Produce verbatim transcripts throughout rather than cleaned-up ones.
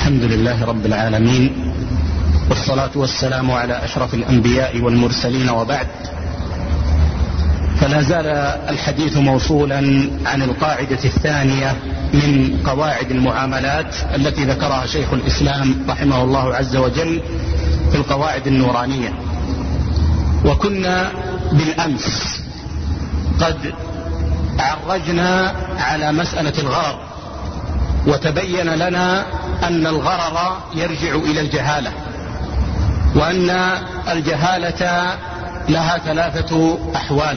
الحمد لله رب العالمين، والصلاة والسلام على أشرف الأنبياء والمرسلين، وبعد. فلا زال الحديث موصولا عن القاعدة الثانية من قواعد المعاملات التي ذكرها شيخ الإسلام رحمه الله عز وجل في القواعد النورانية. وكنا بالأمس قد عرجنا على مسألة الغرر، وتبين لنا أن الغرر يرجع إلى الجهالة، وأن الجهالة لها ثلاثة أحوال: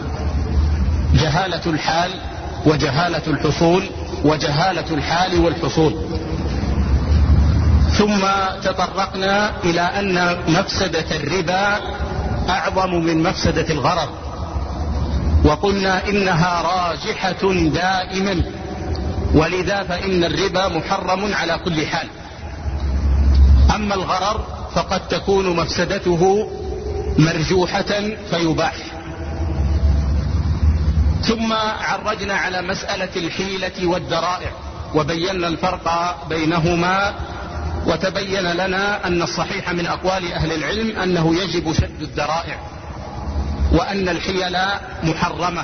جهالة الحال، وجهالة الحصول، وجهالة الحال والحصول. ثم تطرقنا إلى أن مفسدة الربا أعظم من مفسدة الغرر، وقلنا إنها راجحة دائما، ولذا فإن الربا محرم على كل حال. أما الغرر فقد تكون مفسدته مرجوحة فيباح. ثم عرجنا على مسألة الحيلة والذرائع، وبينا الفرق بينهما، وتبين لنا أن الصحيح من أقوال أهل العلم أنه يجب شد الذرائع، وأن الحيل محرمة.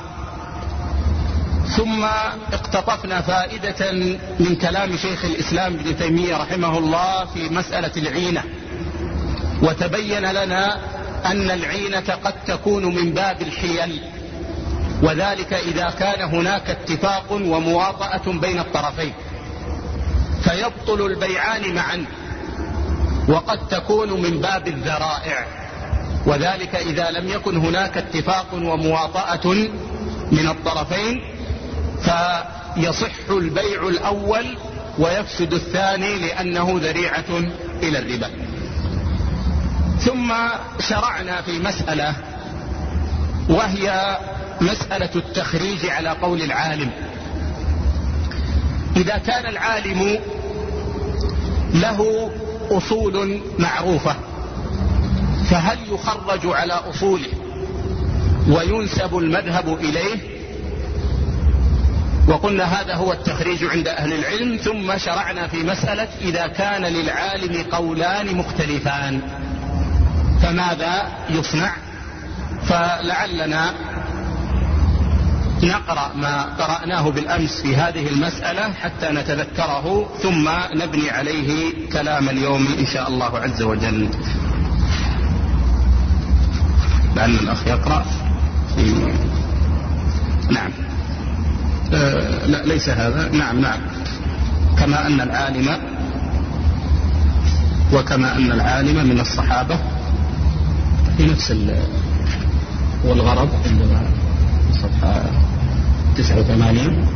ثم اقتطفنا فائدة من كلام شيخ الإسلام ابن تيمية رحمه الله في مسألة العينة، وتبين لنا أن العينة قد تكون من باب الحيل، وذلك إذا كان هناك اتفاق ومواطأة بين الطرفين فيبطل البيعان معا. وقد تكون من باب الذرائع، وذلك إذا لم يكن هناك اتفاق ومواطأة من الطرفين فيصح البيع الأول ويفسد الثاني لأنه ذريعة إلى الربا. ثم شرعنا في مسألة، وهي مسألة التخريج على قول العالم. إذا كان العالم له أصول معروفة فهل يخرج على أصوله وينسب المذهب إليه؟ وقلنا هذا هو التخريج عند أهل العلم. ثم شرعنا في مسألة إذا كان للعالم قولان مختلفان فماذا يصنع؟ فلعلنا نقرأ ما قرأناه بالأمس في هذه المسألة حتى نتذكره، ثم نبني عليه كلام اليوم إن شاء الله عز وجل. لأن الأخ يقرأ في... نعم آه لا ليس هذا. نعم نعم كما أن العالم وكما أن العالم من الصحابة في نفس والغرض عندما صفحة تسعة وثمانين.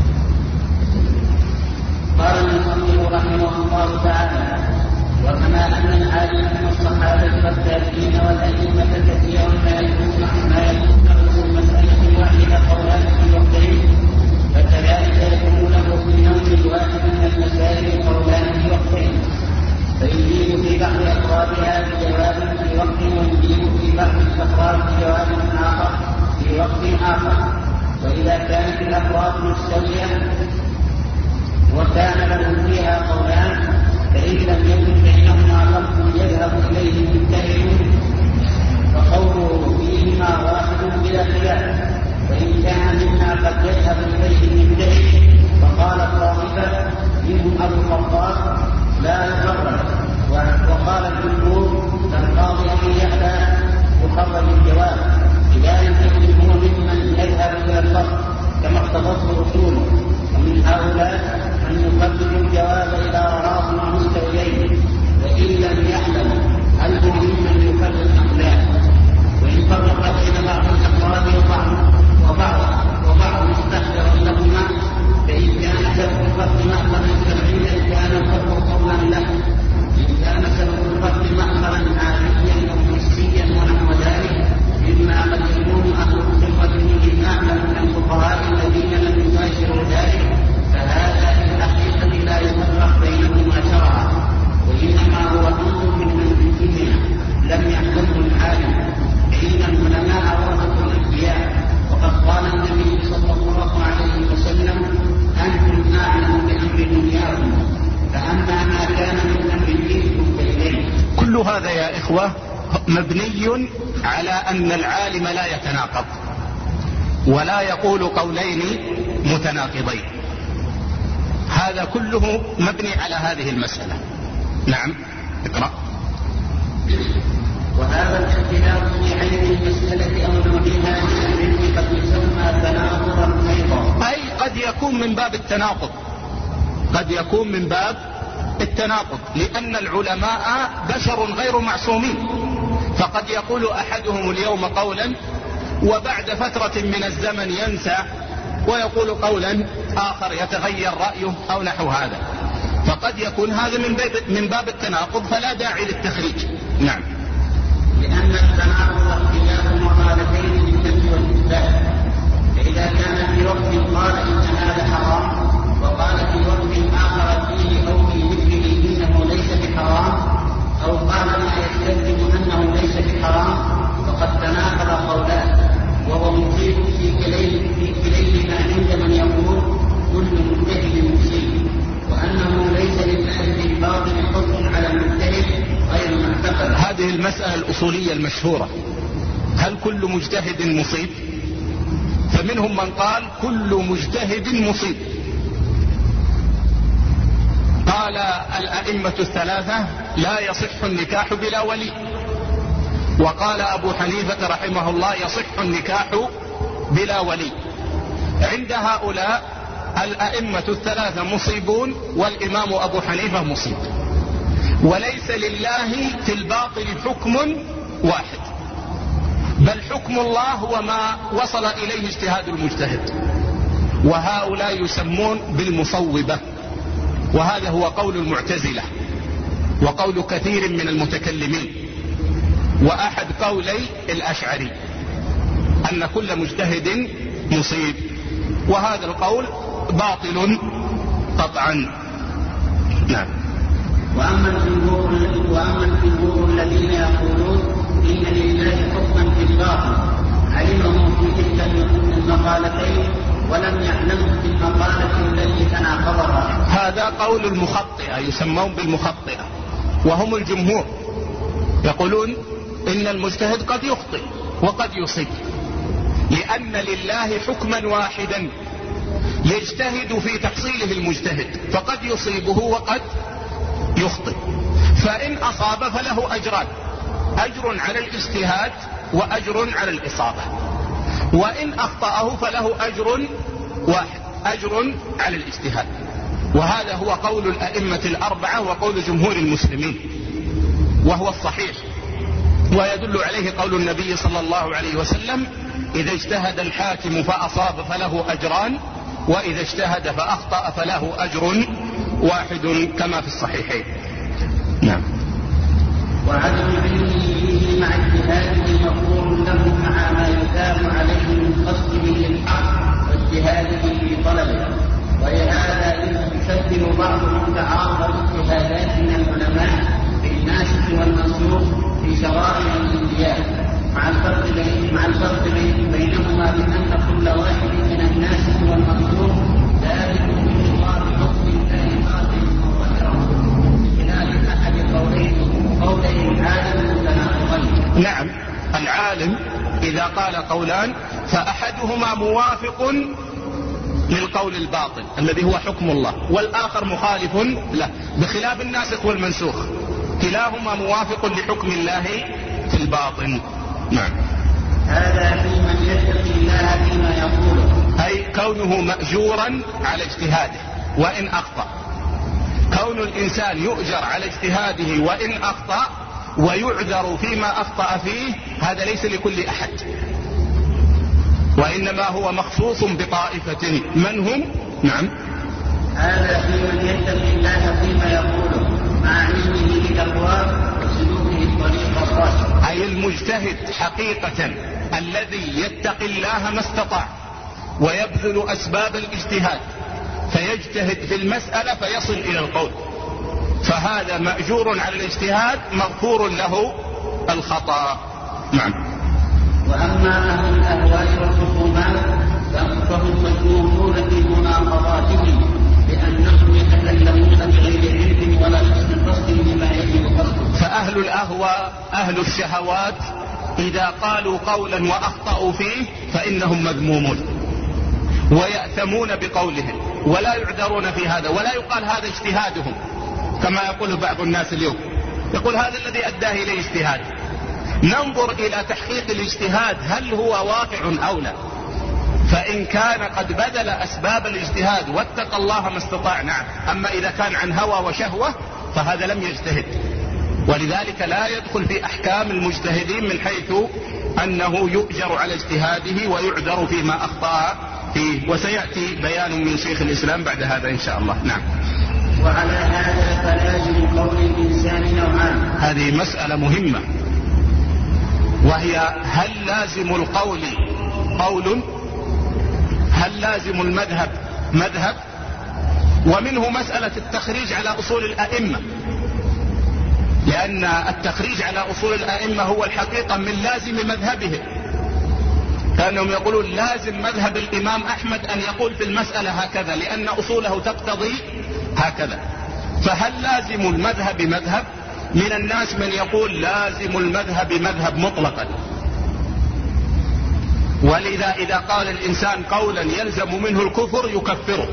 قال المصنف رحمه الله تعالى: وكما أن العالم من الصحابة والتابعين والأئمة كثيرا ما يكون ما يكون له المسألة الواحدة قولان في وقتين، فكذلك يكون له في النوم الواحد من المسائل قولان في وقتين، فيجيب في بعض أفرادها بجواب في وقت، ويجيب في بعض الأفراد بجواب آخر في وقت آخر. وإذا كانت الأفراد مستوية وكان له فيها قولان فإن لم يكن بينهما فرق يذهب إليه مجتهد فقوله فيهما واحد بلا خلاف. وإن كان منها قد يذهب إليه مجتهد فقال طائفة منهم أبو الخطاب لا يخرج، وقال الجمهور القاضي أبي يحيى يخرج الجواب إذا لم يكن هو ممن يذهب إلى الفرق كما اقتضته رسوله. ومن هؤلاء أن يقدم الجواب إلى أراض مستويين، وإن لم يعلم هل هو ممن يفرق أم لا. وإن فرق بين بعض الأفراد وبعض وبعض وبعض مستحضرا لهما فإن كان سبب الفرق مأمرا سمعيا كان الفرق قولا له. إن كان سبب الفرق مأمرا عاديا أو حسيا ونحو ذلك مما قد يكون أهل الخبرة منهم أعلم من الفقهاء الذين لم يباشروا ذلك، فهذا في الحقيقة هذا يا إخوة مبني على أن العالم لا يتناقض ولا يقول قولين متناقضين. هذا كله مبني على هذه المسألة. نعم اقرأ. وهذا الاختلاف في عين المسألة أو نوعها من قد يسمى تناقضا أيضا، أي قد يكون من باب التناقض، قد يكون من باب التناقض، لأن العلماء بشر غير معصومين، فقد يقول أحدهم اليوم قولا وبعد فترة من الزمن ينسى ويقول قولا آخر يتغير رأيه أو نحو هذا، فقد يكون هذا من باب, من باب التناقض، فلا داعي للتخريج. نعم. لأن التناقض اختلاف مقالتين للنفي والإثبات، فإذا كان في وقت قال إن هذا حرام وقال في وقت آخر فيه أو في مثله إنه ليس بحرام، أو قال ما يستلزم أنه ليس بحرام، فقد تناقض قولان، وهو مصيب في كليه في كليهما عند من يقول كل مجتهد مصيب، وأنه ليس لله في الباطن حكم على المجتهد غير معتقد. هذه المسألة الأصولية المشهورة، هل كل مجتهد مصيب؟ فمنهم من قال كل مجتهد مصيب. قال الأئمة الثلاثة لا يصح النكاح بلا ولي، وقال أبو حنيفة رحمه الله يصح النكاح بلا ولي. عند هؤلاء الأئمة الثلاثة مصيبون والإمام أبو حنيفة مصيب، وليس لله في الباطل حكم واحد، بل حكم الله هو ما وصل إليه اجتهاد المجتهد، وهؤلاء يسمون بالمصوبة، وهذا هو قول المعتزلة وقول كثير من المتكلمين، وأحد قولي الأشعري أن كل مجتهد مصيب، وهذا القول باطل قطعا. نعم. وأما الجمهور وأما الجمهور الذين يقولون إن لله حكما في الباطن علمه في تلك المقالتين ولم يعلمه في المقالة التي تناقضها، هذا قول المخطئة، يسمون بالمخطئة، وهم الجمهور، يقولون إن المجتهد قد يخطئ وقد يصيب، لأن لله حكما واحدا يجتهد في تحصيله المجتهد، فقد يصيبه وقد يخطئ، فإن أصاب فله أجران، أجر على الاجتهاد وأجر على الإصابة، وإن أخطأه فله أجر واحد، أجر على الاجتهاد. وهذا هو قول الأئمة الأربعة وقول جمهور المسلمين، وهو الصحيح، ويدل عليه قول النبي صلى الله عليه وسلم إذا اجتهد الحاكم فأصاب فله أجران، وإذا اجتهد فأخطأ فله أجر واحد كما في الصحيحين. نعم. وعدم علمه به مع اجتهاده مغفور له مع ما يثاب عليه من قصده للحق واجتهاده في طلبه، ولهذا يشبه بعضهم تعارض الاجتهادات من العلماء بالناسخ والمنسوخ في شرائع الانبياء، مع الفرق بين مع الفرق بينهما بأن كل واحد من الناسخ والمنسوخ ذلك من شرار حكم الله قادم وغيره، خلال أحد قولين قولي العالم متناقضين. نعم. العالم إذا قال قولان فأحدهما موافق للقول الباطل الذي هو حكم الله، والآخر مخالف له، بخلاف الناسخ والمنسوخ، كلاهما موافق لحكم الله في الباطن. نعم. هذا في من يتقي الله فيما يقوله، أي كونه مأجورا على اجتهاده وإن أخطأ، كون الإنسان يؤجر على اجتهاده وإن أخطأ ويعذر فيما أخطأ فيه، هذا ليس لكل أحد، وإنما هو مخصوص بطائفة من هم. نعم. هذا في من يتقي الله فيما يقوله مع علمه بتقواه وسلوكه الطريق الراشد، أي المجتهد حقيقة الذي يتقي الله ما استطاع ويبذل أسباب الاجتهاد فيجتهد في المسألة فيصل إلى القول، فهذا مأجور على الاجتهاد مغفور له الخطأ. نعم. وأما أهل الأهواء والخصومات فهم مجموعون في مناقضاتهم بأنهم يتكلمون بغير علم ولا قصد بما يجب قصده. فأهل الأهواء وأهل الشهوات إذا قالوا قولا وأخطأوا فيه فإنهم مذمومون ويأثمون بقولهم ولا يعذرون في هذا، ولا يقال هذا اجتهادهم كما يقول بعض الناس اليوم، يقول هذا الذي أداه إليه اجتهاد. ننظر إلى تحقيق الاجتهاد هل هو واقع أو لا، فإن كان قد بذل أسباب الاجتهاد واتقى الله ما استطاع نعم، أما إذا كان عن هوى وشهوة فهذا لم يجتهد، ولذلك لا يدخل في أحكام المجتهدين من حيث أنه يؤجر على اجتهاده ويعذر فيما أخطأ فيه، وسيأتي بيان من شيخ الإسلام بعد هذا إن شاء الله. نعم. وعلى هذا فلازم قول الإنسان نوعان. هذه مسألة مهمة، وهي هل لازم القول قول، هل لازم المذهب مذهب، ومنه مسألة التخريج على أصول الأئمة، لأن التخريج على أصول الأئمة هو الحقيقة من لازم مذهبهم، كأنهم يقولون لازم مذهب الإمام أحمد أن يقول في المسألة هكذا لأن أصوله تقتضي هكذا. فهل لازم المذهب مذهب؟ من الناس من يقول لازم المذهب مذهب مطلقا، ولذا إذا قال الإنسان قولا يلزم منه الكفر يكفره.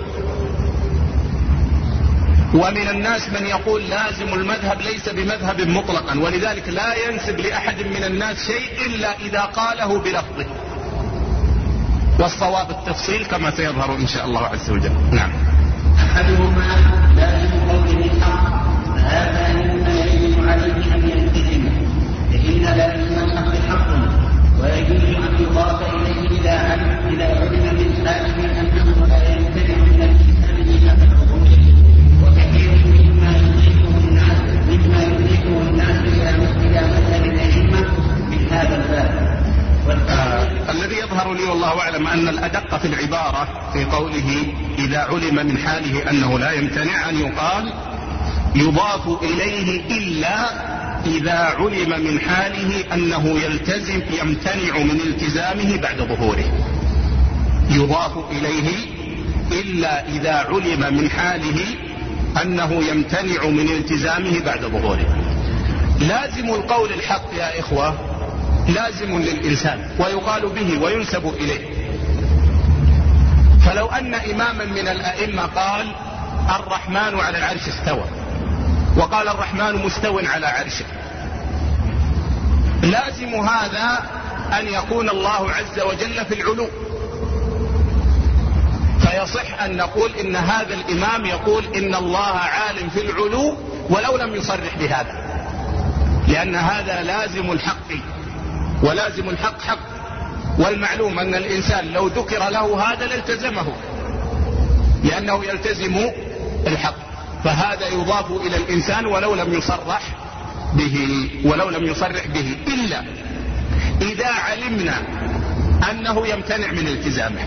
ومن الناس من يقول لازم المذهب ليس بمذهب مطلقا، ولذلك لا ينسب لأحد من الناس شيء إلا إذا قاله بلفظه، والصواب التفصيل كما سيظهر إن شاء الله عز وجل. نعم. أحدهما لازم قوله الحق، فهذا مما يجب عليه أن يلتزمه، فإن لازم الحق حق، ويجوز أن يضاف إليه إذا علم إذا علم من حاله أنه لا يمتنع من الكتاب إلى حكمه، وكثير مما يدركه الناس مما يدركه الناس إلى مذهب الأئمة من هذا الباب. آه الذي يظهر لي والله أعلم أن الأدق في العبارة في قوله إذا علم من حاله أنه لا يمتنع أن يقال يضاف إليه إلا إذا علم من حاله أنه يلتزم يمتنع من التزامه بعد ظهوره. يضاف إليه إلا إذا علم من حاله أنه يمتنع من التزامه بعد ظهوره. لازم القول الحق يا إخوة لازم للإنسان ويقال به وينسب إليه. فلو أن إماما من الأئمة قال الرحمن على العرش استوى، وقال الرحمن مستو على عرشه، لازم هذا أن يكون الله عز وجل في العلو، فيصح أن نقول إن هذا الإمام يقول إن الله عالم في العلو ولو لم يصرح بهذا، لأن هذا لازم الحق، ولازم الحق حق، والمعلوم أن الإنسان لو ذكر له هذا لالتزمه لأنه يلتزم الحق، فهذا يضاف إلى الإنسان ولو لم يصرح به ولو لم يصرح به إلا إذا علمنا أنه يمتنع من التزامه،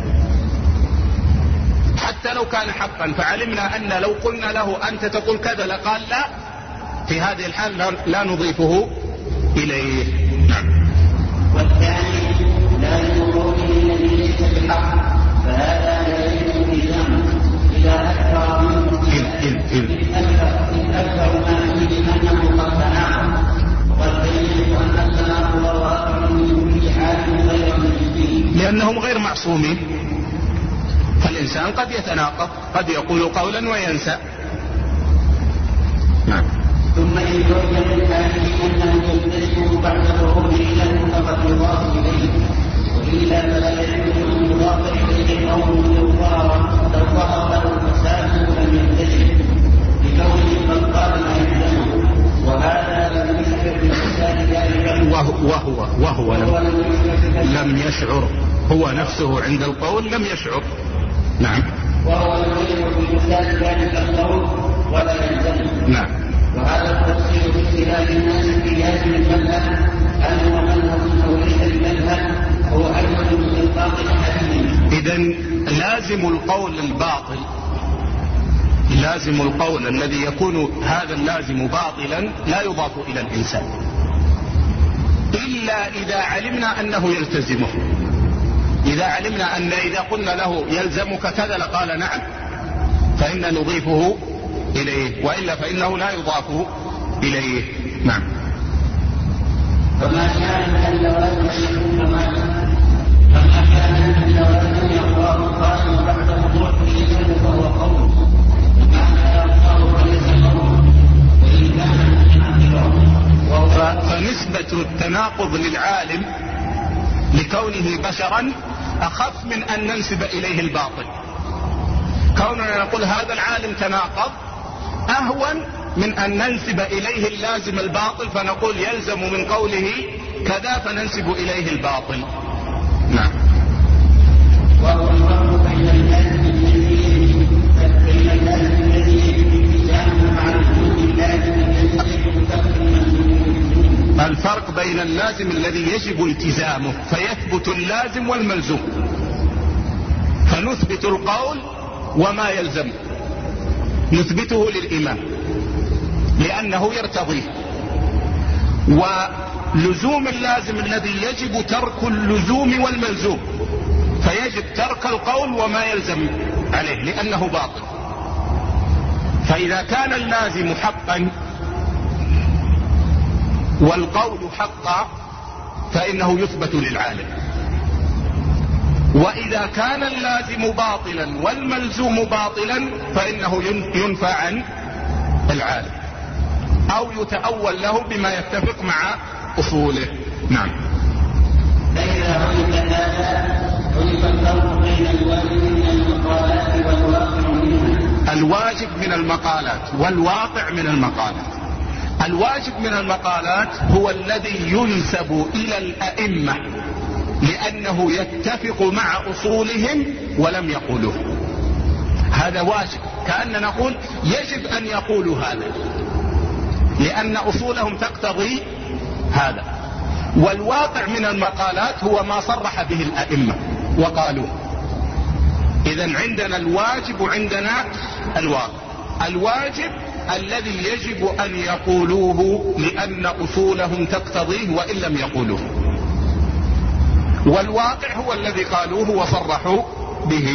حتى لو كان حقا فعلمنا أن لو قلنا له أنت تقول كذا لقال لا، في هذه الحال لا نضيفه إليه. نعم. والثاني لا يقول الذي ليس بحق، فهذا لا يجوز التزامه إذا أكثر منه أكثر ما فيه أنه قد تناقض، وقد بينت أن التناقض واقع من كل حال غير مجدي، لأنهم غير معصومين، فالإنسان قد يتناقض، قد يقول قولا وينسى. نعم. ثم إن يوجد من هذه أنه يلتزم بعد ظهوره له فقد يضاف إليه، وإلا فلا يجوز أن يضاف إليه قوله لو ظهر لو ظهر له الفساد لم يلتزم بكونه قد قال ما يلزمه، وهذا لم يشعر بالفساد ذلك وهو وهو, وهو لم, لم يشعر، هو نفسه عند القول لم يشعر. نعم. وهو لم يشعر بالفساد ذلك القول ولا يلزمه. نعم. وهذا التفصيل باختلاف الناس في لازم المذهب هل هو مذهب او ليس بمذهب هو اجمل من الباطل حديثا. اذن لازم القول الباطل، لازم القول الذي يكون هذا اللازم باطلا لا يضاف الى الانسان الا اذا علمنا انه يلتزمه. اذا علمنا ان اذا قلنا له يلزمك كذا لقال نعم فإن نضيفه إليه، وإلا فإنه لا يضاف إليه. نعم. فما كان إلا ولم يكن معه فما كان إلا ولم يقرأ القائم بعد وضوح يده فهو قول ومعنى يقرأ فليس قول وإن كان فنسبة التناقض للعالم لكونه بشرا أخف من أن ننسب إليه الباطل. كوننا نقول هذا العالم تناقض أهون من أن ننسب إليه اللازم الباطل، فنقول يلزم من قوله كذا فننسب إليه الباطل. نعم. وهو الفرق بين اللازم الذي بين اللازم الذي يجب التزامه مع وجود اللازم الذي يجب ترك الملزوم. الفرق بين اللازم الذي يجب التزامه فيثبت اللازم والملزوم، فنثبت القول وما يلزم نثبته للإمام لأنه يرتضيه، ولزوم اللازم الذي يجب ترك اللزوم والملزوم فيجب ترك القول وما يلزم عليه لأنه باطل. فإذا كان اللازم حقا والقول حقا فإنه يثبت للعالم، وإذا كان اللازم باطلا والملزوم باطلا فإنه ينفى عن العالم أو يتأول له بما يتفق مع أصوله. نعم. فإذا عرف هذا عرف الفرق بين الواجب من المقالات والواقع منها. الواجب من المقالات والواقع من المقالات. الواجب من المقالات هو الذي ينسب إلى الأئمة لأنه يتفق مع أصولهم ولم يقولوه، هذا واجب، كأننا نقول يجب أن يقولوا هذا لأن أصولهم تقتضي هذا. والواقع من المقالات هو ما صرح به الأئمة وقالوه. إذن عندنا الواجب وعندنا الواقع. الواجب الذي يجب أن يقولوه لأن أصولهم تقتضيه وإن لم يقولوه، والواقع هو الذي قالوه وصرحوا به.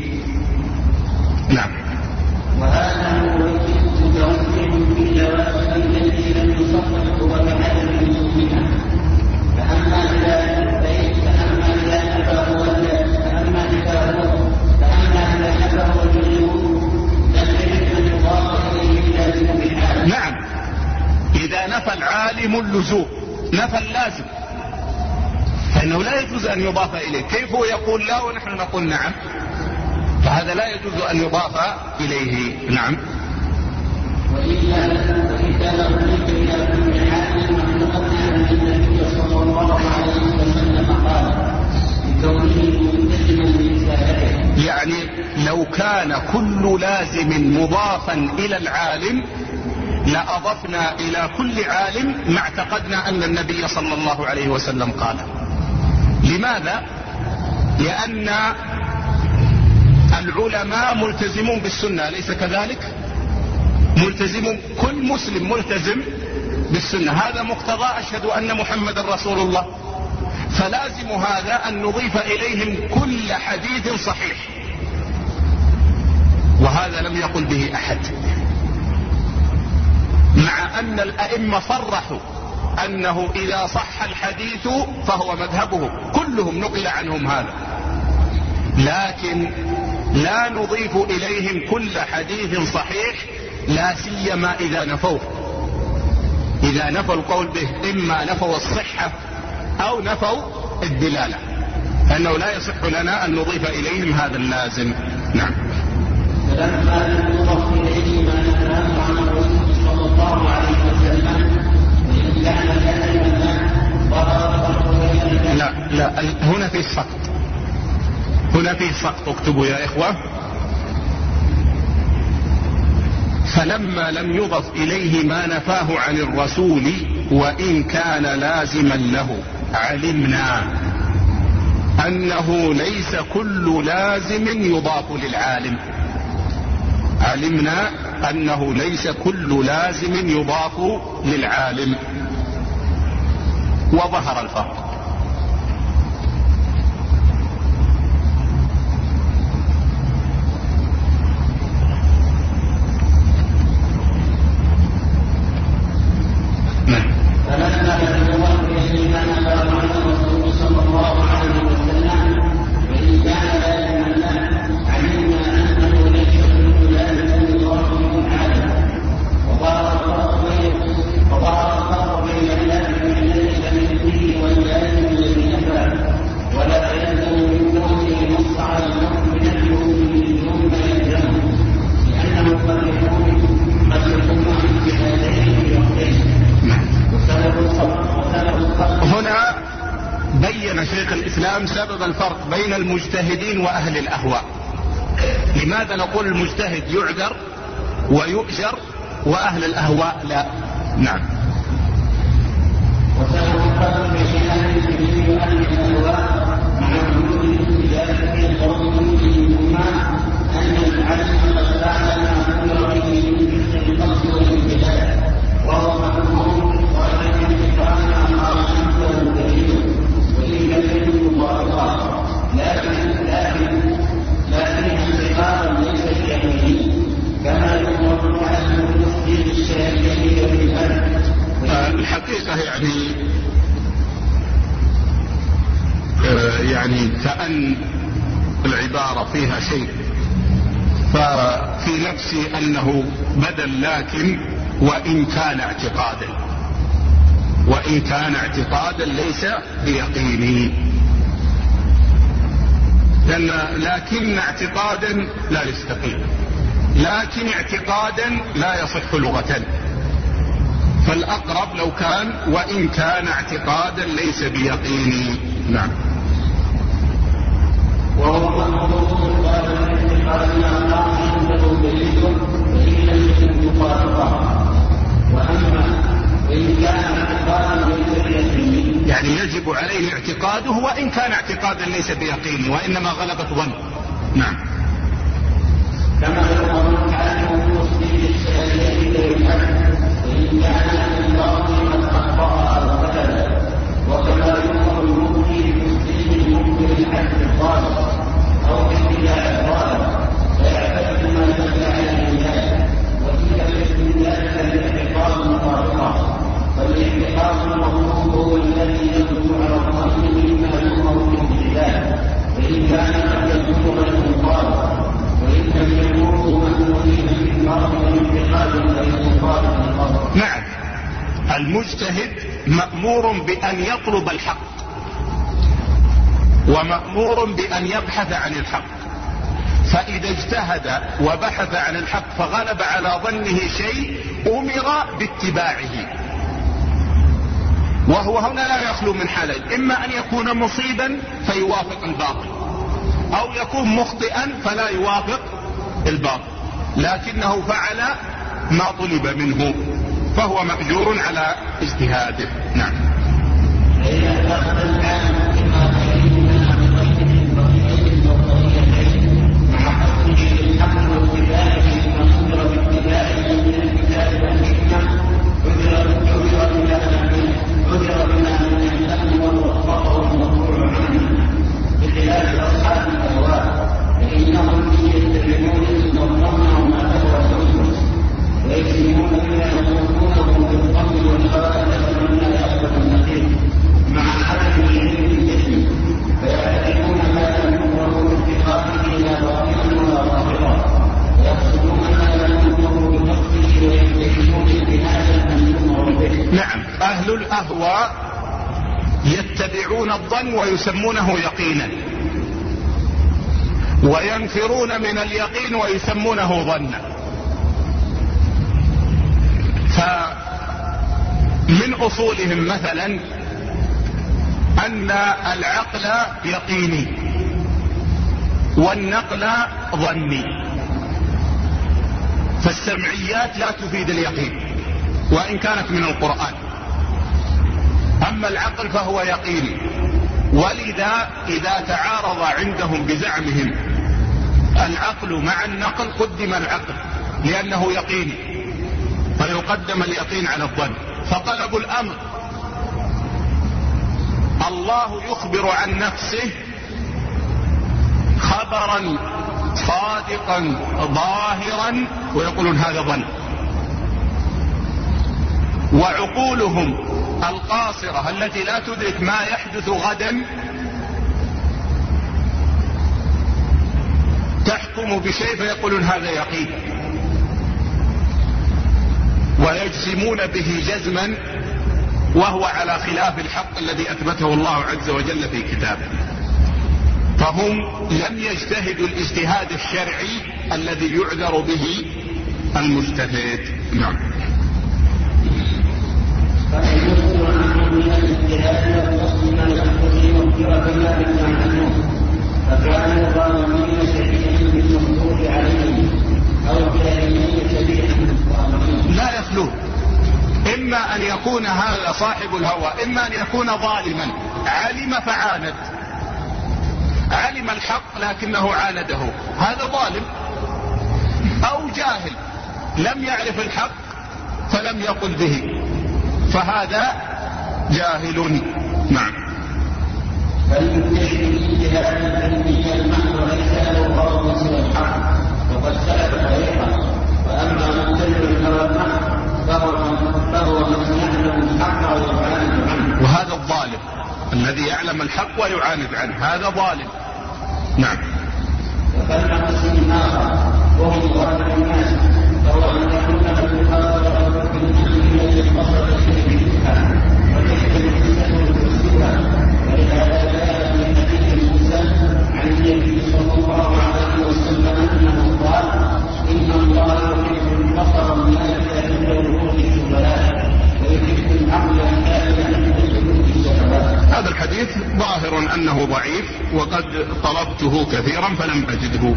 نعم. وهذا هو متوجه في جواب الذي لم يصرح وبعدم لزومها. فأما إذا فأما إذا فهو فأما إذا هو فأما إذا فهو اللزوم لم يجد أن يضاف إليه اللازم بالحال. نعم. إذا نفى العالم اللزوم نفى اللازم فإنه لا يجوز أن يضاف إليه. كيف هو يقول لا ونحن نقول نعم؟ فهذا لا يجوز أن يضاف إليه. نعم. وإلا وإذا أضيف إلى كل عالم اعتقدنا أن النبي صلى الله عليه وسلم قال بكونه ملتزما برسالته. يعني لو كان كل لازم مضافا إلى العالم لأضفنا إلى كل عالم ما اعتقدنا أن النبي صلى الله عليه وسلم قال. لماذا؟ لأن العلماء ملتزمون بالسنة، أليس كذلك؟ ملتزمون، كل مسلم ملتزم بالسنة، هذا مقتضى أشهد أن محمد رسول الله. فلازم هذا أن نضيف إليهم كل حديث صحيح، وهذا لم يقل به أحد، مع أن الأئمة صرحوا أنه إذا صح الحديث فهو مذهبهم، كلهم نقل عنهم هذا، لكن لا نضيف إليهم كل حديث صحيح، لا سيما إذا نفوه. إذا نفوا القول به إما نفوا الصحة أو نفوا الدلالة، فإنه لا يصح لنا أن نضيف إليهم هذا اللازم. نعم. فلما لم يضف إليه ما نفاه عن الرسول صلى الله عليه وسلم وإن كان كلمة لا لا هنا في سقط، هنا في سقط، اكتبوا يا إخوة. فلما لم يضف إليه ما نفاه عن الرسول وإن كان لازما له علمنا أنه ليس كل لازم يضاف للعالم. علمنا أنه ليس كل لازم يضاف للعالم، وظهر الفرق. فلما لم يضف إليه كم سبب الفرق بين المجتهدين وأهل الأهواء؟ لماذا نقول المجتهد يعذر ويؤجر وأهل الأهواء لا؟ نعم. وسبب الفرق بين أهل العلم وأهل الأهواء مع وجود الاختلاف في القول منهما أن العلم قد فعل ما أمر به من جزء القصد والانتهاء وهو مفهوم وأن الانتقام أمر عنه دليل وإن يكن مباركا لكن لكن لكن انتقاما ليس بيقيني كما يؤمر على المسلم الشافعي بالأمر. الحقيقة يعني يعني كأن العبارة فيها شيء، ففي نفسي أنه بدل لكن وإن كان اعتقادا، وإن كان اعتقادا ليس بيقيني، لأن لكن اعتقادا لا يستقيم، لكن اعتقادا لا يصح لغة، فالأقرب لو كان وإن كان اعتقادا ليس بيقيني. نعم. وهو مفهوم قال الاعتقاد ما عنده دليل وإن لم يكن مخالفا، وأما وإن كان اعتقادا ليس بيقيني يعني يجب عليه اعتقاده وإن كان اعتقادا ليس بيقيني وإنما غلبة ظن. نعم. كما يؤمر تعالى المسلم الشافعي بالحق وإن كان الباطل قد أخطأ أو كذب، وكما يؤمر المفتي المسلم المنكر الحق الظالم أو باتباع الظالم فيعتقد ما دل عليه ذلك، وإن يكن ذلك الاعتقاد مطابقا، فالاعتقاد المطلوب هو الذي يدل على الظن مما يؤمر بالابتداء، وإن كان قد يكون غير مطابقا، وإن لم يكونوا مأمورين بالفرض والانتقاد غير مطابق. نعم. المجتهد مأمور بأن يطلب الحق ومأمور بأن يبحث عن الحق، فإذا اجتهد وبحث عن الحق فغلب على ظنه شيء أمر باتباعه، وهو هنا لا يخلو من حالين، إما أن يكون مصيبا فيوافق الباطل، أو يكون مخطئا فلا يوافق الباطل، لكنه فعل ما طلب منه فهو مأجور على اجتهاده. نعم. نعم. أهل الأهواء يتبعون الظن ويسمونه يقينا، وينفرون من اليقين ويسمونه ظنا. فمن أصولهم مثلا أن العقل يقيني والنقل ظني، فالسمعيات لا تفيد اليقين وإن كانت من القرآن، أما العقل فهو يقيني، ولذا إذا تعارض عندهم بزعمهم العقل مع النقل قدم العقل لأنه يقيني، فيقدم اليقين على الظن. فطلب الأمر الله يخبر عن نفسه خبرا صادقا ظاهرا ويقولون هذا ظن، وعقولهم القاصرة التي لا تدرك ما يحدث غدا تحكم بشيء فيقولون هذا يقين، ويجزمون به جزما وهو على خلاف الحق الذي أثبته الله عز وجل في كتابه. فهم لم يجتهدوا الاجتهاد الشرعي الذي يعذر به المجتهد. نعم. فإن يصدر عنه من الاجتهاد والقصد ما يقتضي ذكر بما بالمعنى فكانوا ظالمين شديدا بالمخلوق عليهم أو جاهلين شديدا بالظالمين. لا يخلو، إما أن يكون هذا صاحب الهوى إما أن يكون ظالما علم فعاند، علم الحق لكنه عانده، هذا ظالم. أو جاهل لم يعرف الحق فلم يقل به، فهذا جاهل. نعم. فالمدعي بالجهاد العلمي المحض ليس له غرض سوى الحق وقد سلك طريقه، واما مبتدع الهوى المحض فهو من يعلم الحق ويعاند عنه، وهذا الظالم الذي يعلم الحق ويعاند عنه، هذا ظالم. نعم. وكان مسلم اخر وهم غالب الناس فهو ان يكون بالمخاطره بالنحو الذي قصد به بالفهم وتحت الحسن والسوء. ولهذا جاء في حديث موسى عن النبي صلى الله عليه وسلم انه قال ان الله يحب البصر النافع عند وجود الشبهات ويحب العقل الكامل عند وجود الشهوات. هذا الحديث ظاهر انه ضعيف، وقد طلبته كثيرا فلم اجده.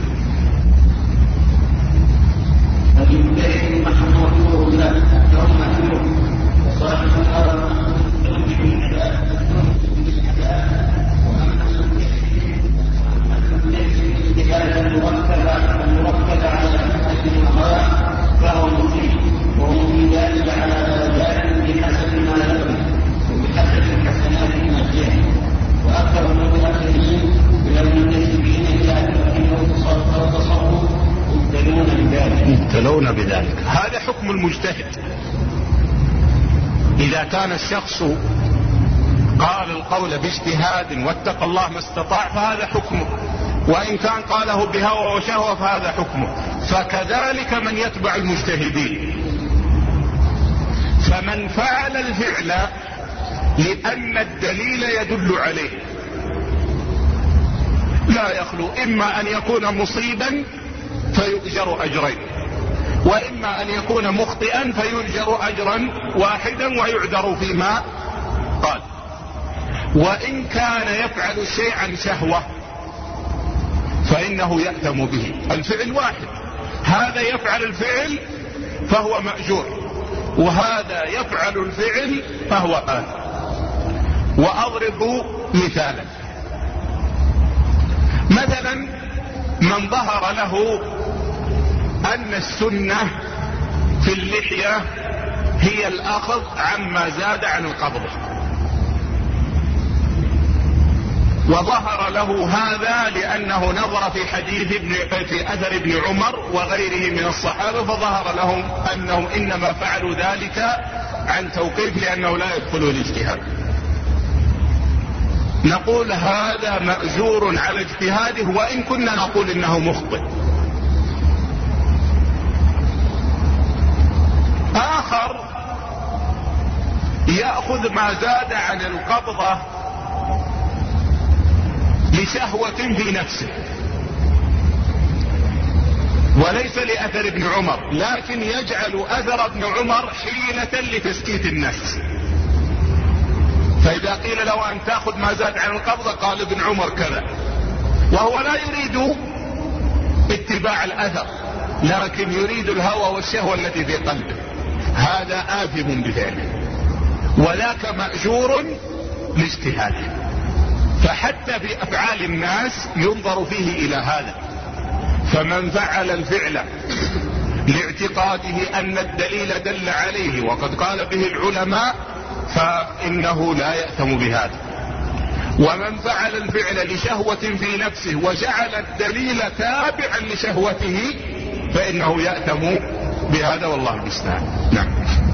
فالمبتدع محمود له يوم محمود وصاحب الارض يرجع العذاب المركب على الحسن والهوى فهو مسلم، وهم في ذلك على درجات بحسب ما لهم وبحسب الحسنات الماديه. واكثر المتاخرين من المنتسبين الى انه تصرف مبتلون بذلك. مبتلون بذلك، هذا حكم المجتهد. اذا كان الشخص قال القول باجتهاد واتقى الله ما استطاع فهذا حكمه، وإن كان قاله بهوى وشهوة فهذا حكمه. فكذلك من يتبع المجتهدين، فمن فعل الفعل لأن الدليل يدل عليه لا يخلو إما أن يكون مصيبا فيؤجر أجرين، وإما أن يكون مخطئا فيؤجر أجرا واحدا ويعذر فيما قال. وإن كان يفعل الشيء عن شهوة فإنه يأثم به، الفعل واحد، هذا يفعل الفعل فهو مأجور، وهذا يفعل الفعل فهو آثم. وأضرب مثالا، مثلا من ظهر له أن السنة في اللحية هي الأخذ عما زاد عن القبضة، وظهر له هذا لأنه نظر في حديث ابن في أثر ابن عمر وغيره من الصحابة، فظهر لهم أنهم إنما فعلوا ذلك عن توقيف لأنه لا يدخل الاجتهاد. نقول هذا مأجور على اجتهاده وإن كنا نقول إنه مخطئ. آخر يأخذ ما زاد عن القبضة لشهوة في نفسه وليس لأثر ابن عمر، لكن يجعل أثر ابن عمر حيلة لتسكيت الناس. فإذا قيل له أن تأخذ ما زاد عن القبضة قال ابن عمر كذا، وهو لا يريد اتباع الأثر لكن يريد الهوى والشهوة التي في قلبه، هذا آثم بذلك، وذاك مأجور لاجتهاده. فحتى في أفعال الناس ينظر فيه إلى هذا، فمن فعل الفعل لاعتقاده أن الدليل دل عليه وقد قال به العلماء فإنه لا يأثم بهذا، ومن فعل الفعل لشهوة في نفسه وجعل الدليل تابعا لشهوته فإنه يأثم بهذا، والله المستعان. نعم.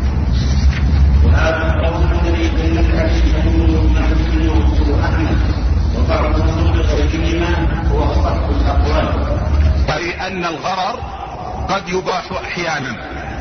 وهذا القول الذي بين الحديث يقول مع مسلم وقول أحمد وقال الرسول غيرهما هو أصح الأقوال، أي أن الغرر قد يباح أحيانا،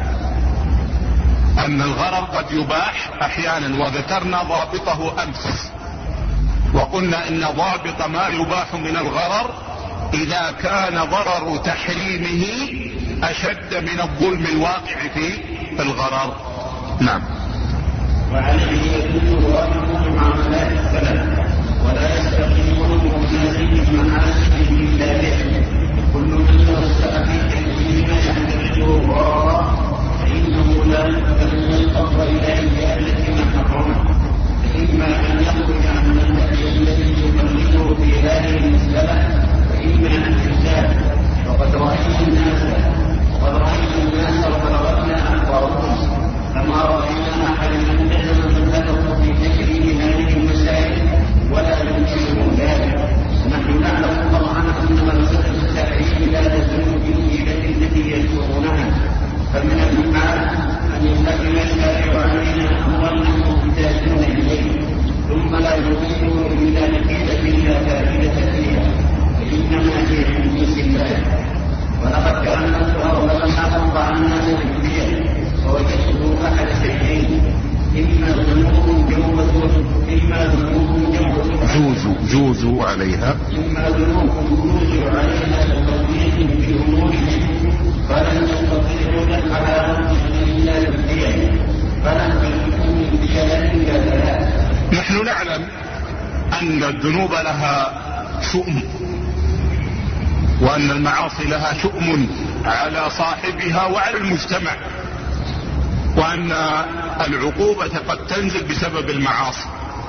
أن الغرر قد يباح أحيانا، وذكرنا ضابطه أمس وقلنا إن ضابط ما يباح من الغرر إذا كان ضرر تحريمه أشد من الظلم الواقع في الغرر. نعم. وعليه يدل رأيه معاملات السلف ولا يستقيم أمر الناس بمحاسنهم إلا به. كل من توسع في تكريم ما يحتمله الله فإنه لا يقبل من الأمر إلى التي ما حرمه، فإما أن يخرج عن النهي الذي يقلده في هذه المسألة وإما أن يزداد. وقد رأينا الناس وقد رأينا الناس وبلغتنا أخبارهم فما رأينا أحدا ينتهز مذهبه في تكريم هذه المسائل ولا ينكره ذلك. نحن نعلم طبعا أن مسألة التحريم لا تزول بالهيبة التي يذكرونها، فمن المحال أن يحكم الشارع علينا أمرا نحن محتاجون إليه ثم لا يضيفه إلى نتيجة لا فائدة فيها، فإنما هي من جنس الله. ولقد كان ولما وقع الناس بالبيع فوجدته أحد شيئين: إما ذنوب جوزوا إما ذنوب جوزوا جوزوا عليها إما ذنوب جوزوا عليها لتوفيق في أمورهم فلن يستطيعوا دفعها إلا بالبيع فلن تكون البيع إلا ثلاث. نحن نعلم أن الذنوب لها شؤم، وأن المعاصي لها شؤم على صاحبها وعلى المجتمع، وأن العقوبة قد تنزل بسبب المعاصي.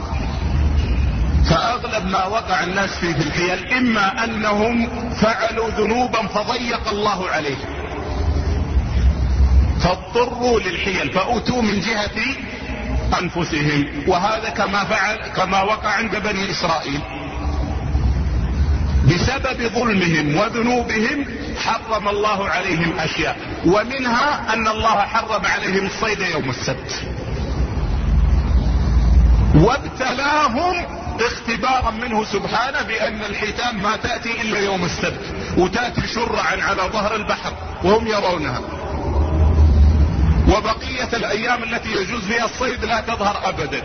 فأغلب ما وقع الناس فيه في الحيل إما أنهم فعلوا ذنوبا فضيق الله عليهم فاضطروا للحيل فأتوا من جهة أنفسهم، وهذا كما فعل كما وقع عند بني إسرائيل بسبب ظلمهم وذنوبهم حرم الله عليهم أشياء، ومنها أن الله حرم عليهم الصيد يوم السبت وابتلاهم اختبارا منه سبحانه بأن الحيتان ما تأتي إلا يوم السبت وتأتي شرعا على ظهر البحر وهم يرونها، وبقية الأيام التي يجوز فيها الصيد لا تظهر أبدا.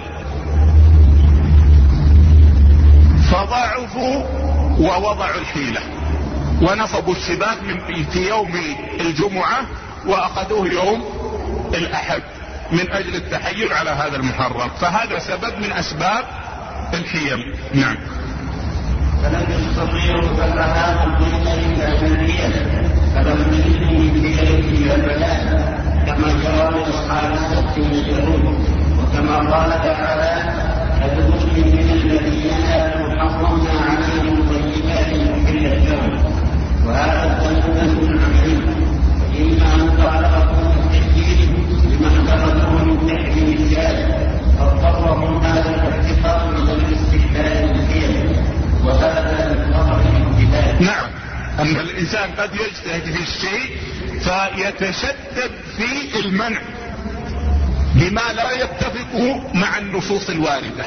فضعفوا ووضعوا الحيلة ونصبوا السباك من في يوم الجمعة وأخذوه يوم الأحد من أجل التحيل على هذا المحرم، فهذا سبب من أسباب الحيل. نعم. فلم يستطيعوا فتحها الدين إلا بالحيل فلم يجدوا من حيل إلا البلاء كما جرى لأصحاب السبت من اليهود، وكما قال تعالى: فبظلم من الذين آمنوا حرمنا عليهم طيبات أحلت لهم. وهذا الذنب عظيم، وإما مخالفة التحديد لما اختلفوا من تحريم الزاد فاضطرهم هذا الاعتقاد إلى الاستحلال بالحيل، وهذا من خطر الامتثال. نعم، أن الإنسان قد يجتهد في الشيء فيتشدد في المنع بما لا يتفق مع النصوص الواردة،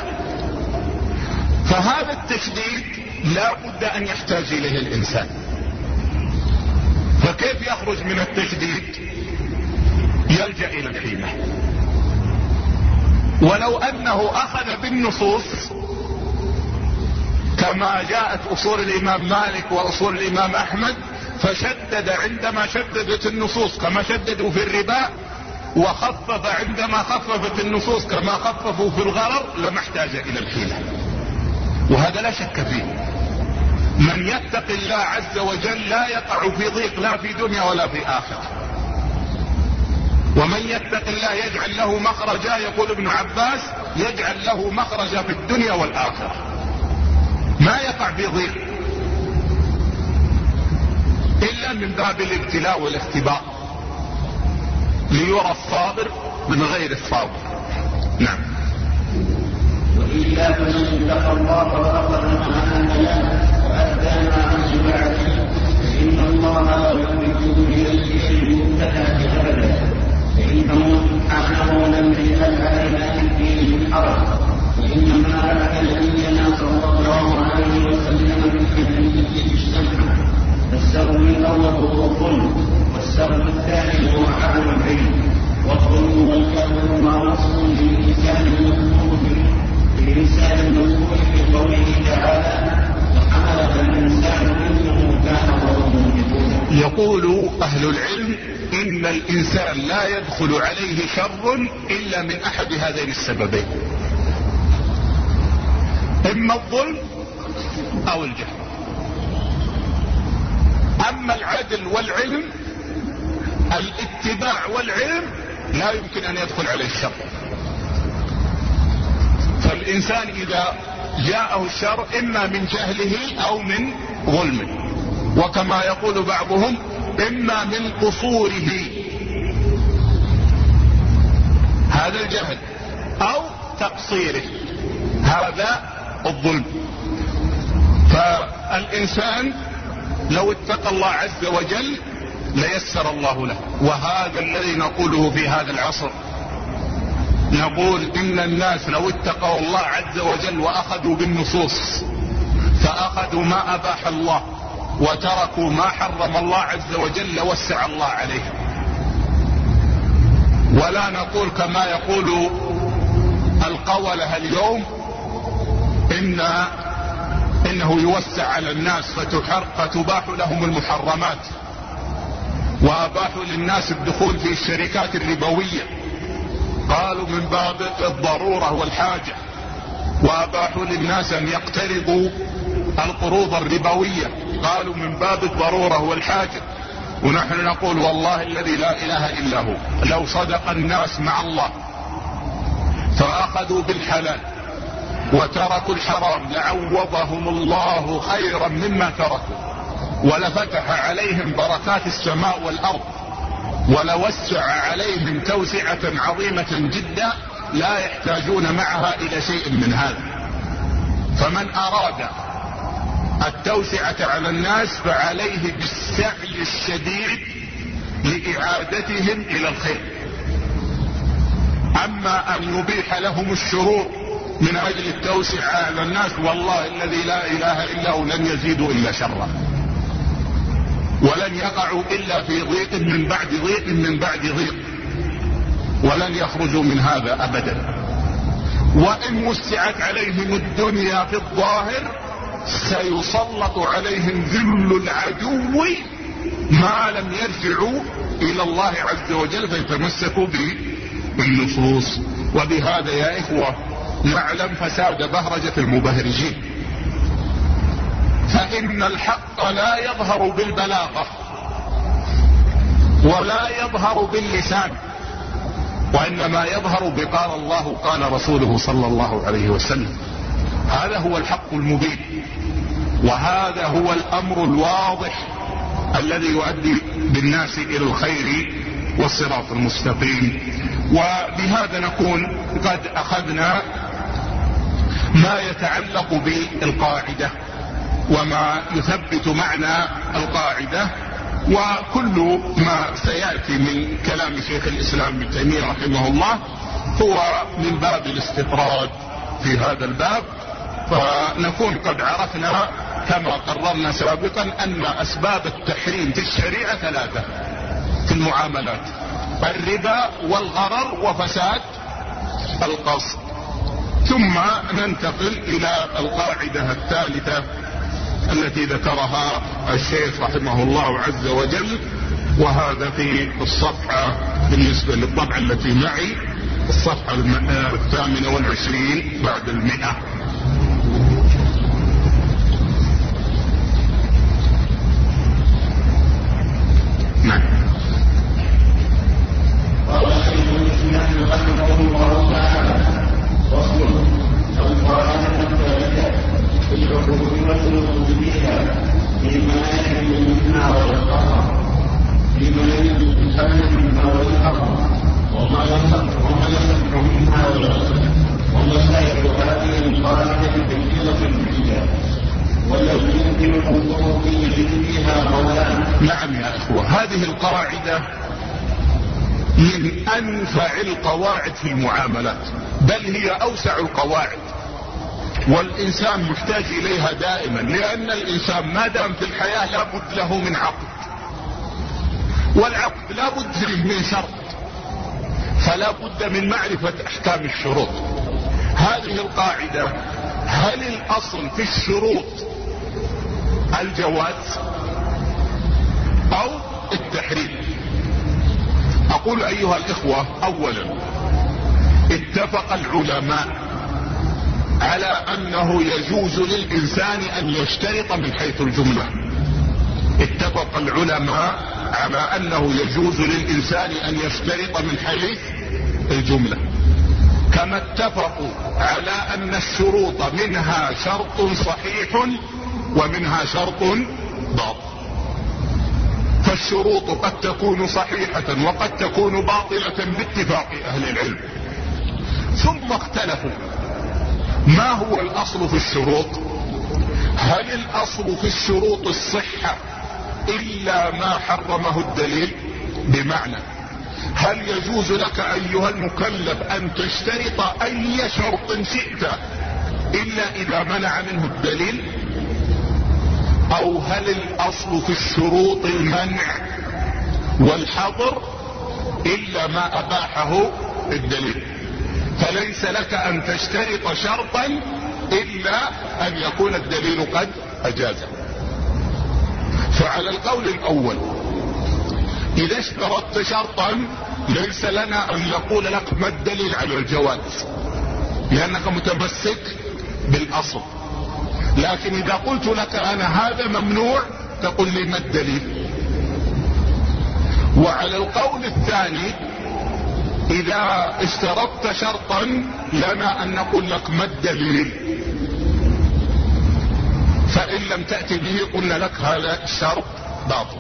فهذا التشديد لا بد أن يحتاج إليه الإنسان. فكيف يخرج من التشديد؟ يلجأ إلى الحيلة. ولو أنه أخذ بالنصوص كما جاءت أصول الإمام مالك وأصول الإمام أحمد فشدد عندما شددت النصوص كما شددوا في الربا، وخفف عندما خففت النصوص كما خففوا في الغرر، لما احتاج إلى الحيلة. وهذا لا شك فيه. من يتق الله عز وجل لا يقع في ضيق لا في دنيا ولا في آخرة. ومن يتق الله يجعل له مخرجا، يقول ابن عباس: يجعل له مخرجا في الدنيا والآخرة، ما يقع في ضيق إلا من باب الابتلاء والاختبار ليرى الصابر من غير الصابر. نعم. وإلا فمن اتقى الله وأخذ ما آمنا وأدى ما عن بعده فإن الله لا يملك إلى الشيء المبتدأ أبدا، فإنه سبحانه لم يجعل علينا في الدين من حرج، وإنما أراد نبينا صلى الله عليه وسلم بالحديث السمع. فالسبب الأول هو الظلم، والسبب الثاني هو عدم العلم. والظلم والكبر معروف بالإنسان المذكور بالإنسان المذكور في قوله تعالى: وحمل الإنسان إنه كان ظلوما جهولا. يقول أهل العلم إن الإنسان لا يدخل عليه شر إلا من أحد هذين السببين. اما الظلم او الجهل. اما العدل والعلم، الاتباع والعلم لا يمكن ان يدخل عليه الشر. فالانسان اذا جاءه الشر اما من جهله او من ظلمه، وكما يقول بعضهم اما من قصوره، هذا الجهل، او تقصيره، هذا الظلم. فالانسان لو اتقى الله عز وجل ليسر الله له، وهذا الذي نقوله في هذا العصر. نقول ان الناس لو اتقوا الله عز وجل واخذوا بالنصوص، فاخذوا ما اباح الله وتركوا ما حرم الله عز وجل، لوسع الله عليهم. ولا نقول كما يقول القولة اليوم إن إنه يوسع على الناس فتباح لهم المحرمات، وأباحوا للناس الدخول في الشركات الربوية، قالوا من باب الضرورة والحاجة، وأباحوا للناس أن يقترضوا القروض الربوية، قالوا من باب الضرورة والحاجة. ونحن نقول والله الذي لا إله إلا هو، لو صدق الناس مع الله فأخذوا بالحلال وتركوا الحرام لعوضهم الله خيرا مما تركوا، ولفتح عليهم بركات السماء والأرض، ولوسع عليهم توسعة عظيمة جدا لا يحتاجون معها إلى شيء من هذا. فمن أراد التوسعة على الناس فعليه بالسعي الشديد لإعادتهم إلى الخير. أما أن يبيح لهم الشرور من أجل التوسعة على الناس، والله الذي لا إله إلا هو لن يزيدوا إلا شرا، ولن يقعوا إلا في ضيق من بعد ضيق من بعد ضيق، ولن يخرجوا من هذا أبدا. وإن وسعت عليهم الدنيا في الظاهر سيسلط عليهم ذل العدو ما لم يرجعوا إلى الله عز وجل فيتمسكوا بالنصوص. وبهذا يا إخوة نعلم فساد بهرجة المبهرجين، فإن الحق لا يظهر بالبلاغة ولا يظهر باللسان، وإنما يظهر بقال الله قال رسوله صلى الله عليه وسلم. هذا هو الحق المبين، وهذا هو الأمر الواضح الذي يؤدي بالناس إلى الخير والصراط المستقيم. وبهذا نكون قد أخذنا ما يتعلق بالقاعدة وما يثبت معنى القاعدة، وكل ما سيأتي من كلام شيخ الإسلام ابن تيمية رحمه الله هو من باب الاستطراد في هذا الباب. فنكون قد عرفنا كما قررنا سابقا أن أسباب التحريم في الشريعة ثلاثة في المعاملات: الربا والغرر وفساد القصد. ثم ننتقل إلى القاعدة الثالثة التي ذكرها الشيخ رحمه الله عز وجل، وهذا في الصفحة بالنسبة للطبعة التي معي الصفحة الثامنة والعشرين بعد المئة. نعم. قال شيخ الإسلام رحمه الله تعالى: فصل القاعدة الثالثة في الحقوق والحقوق بها فيما يحل منها والقهر، فيما يجب الحل منها والقهر، وما يصح منها والغسل. ومسائل هذه القاعدة كثيرة جدا، والتي يمكن الحضور في جدها قولان. نعم يا اخوة، هذه القاعدة من انفع القواعد في المعاملات، بل هي اوسع القواعد، والانسان محتاج اليها دائما، لان الانسان ما دام في الحياة لابد له من عقد، والعقد لابد فيه من شرط، فلا بد من معرفة احكام الشروط. هذه القاعدة هل الاصل في الشروط الجواز او التحريم؟ اقول ايها الاخوة، اولا اتفق العلماء على انه يجوز للانسان ان يشترط من حيث الجملة. اتفق العلماء على انه يجوز للانسان ان يشترط من حيث الجملة، كما اتفقوا على ان الشروط منها شرط صحيح ومنها شرط باطل. فالشروط قد تكون صحيحة وقد تكون باطلة باتفاق اهل العلم. ثم اختلفوا ما هو الاصل في الشروط؟ هل الاصل في الشروط الصحة الا ما حرمه الدليل؟ بمعنى هل يجوز لك ايها المكلف ان تشترط اي شرط شئت الا اذا منع منه الدليل؟ او هل الاصل في الشروط المنع والحظر الا ما اباحه الدليل؟ فليس لك ان تشترط شرطا الا ان يكون الدليل قد اجازه. فعلى القول الاول اذا اشترطت شرطا ليس لنا ان نقول لك ما الدليل على الجواز، لانك متمسك بالاصل. لكن اذا قلت لك انا هذا ممنوع تقول لي ما الدليل. وعلى القول الثاني اذا اشترطت شرطا لنا ان نقول لك ما الدليل، فان لم تأتي به قلنا لك هذا الشرط باطل.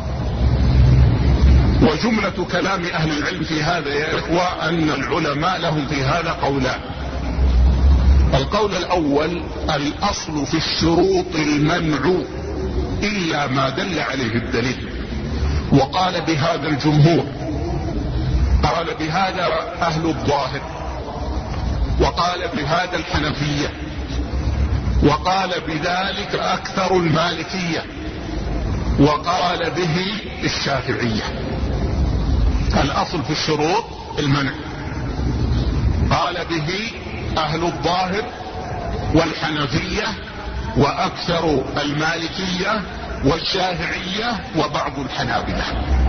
وجملة كلام اهل العلم في هذا يا اخوة ان العلماء لهم في هذا قولان. القول الاول الاصل في الشروط المنع الا ما دل عليه الدليل، وقال بهذا الجمهور، قال بهذا اهل الظاهر، وقال بهذا الحنفية، وقال بذلك اكثر المالكية، وقال به الشافعية. الاصل في الشروط المنع، قال به اهل الظاهر والحنفية واكثر المالكية والشافعية وبعض الحنابلة.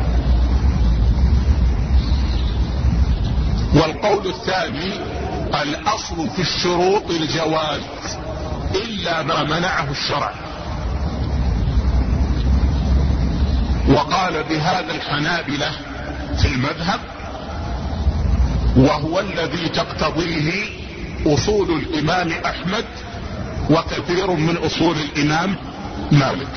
والقول الثاني الاصل في الشروط الجواز الا ما منعه الشرع، وقال بهذا الحنابلة في المذهب، وهو الذي تقتضيه اصول الامام احمد وكثير من اصول الامام مالك.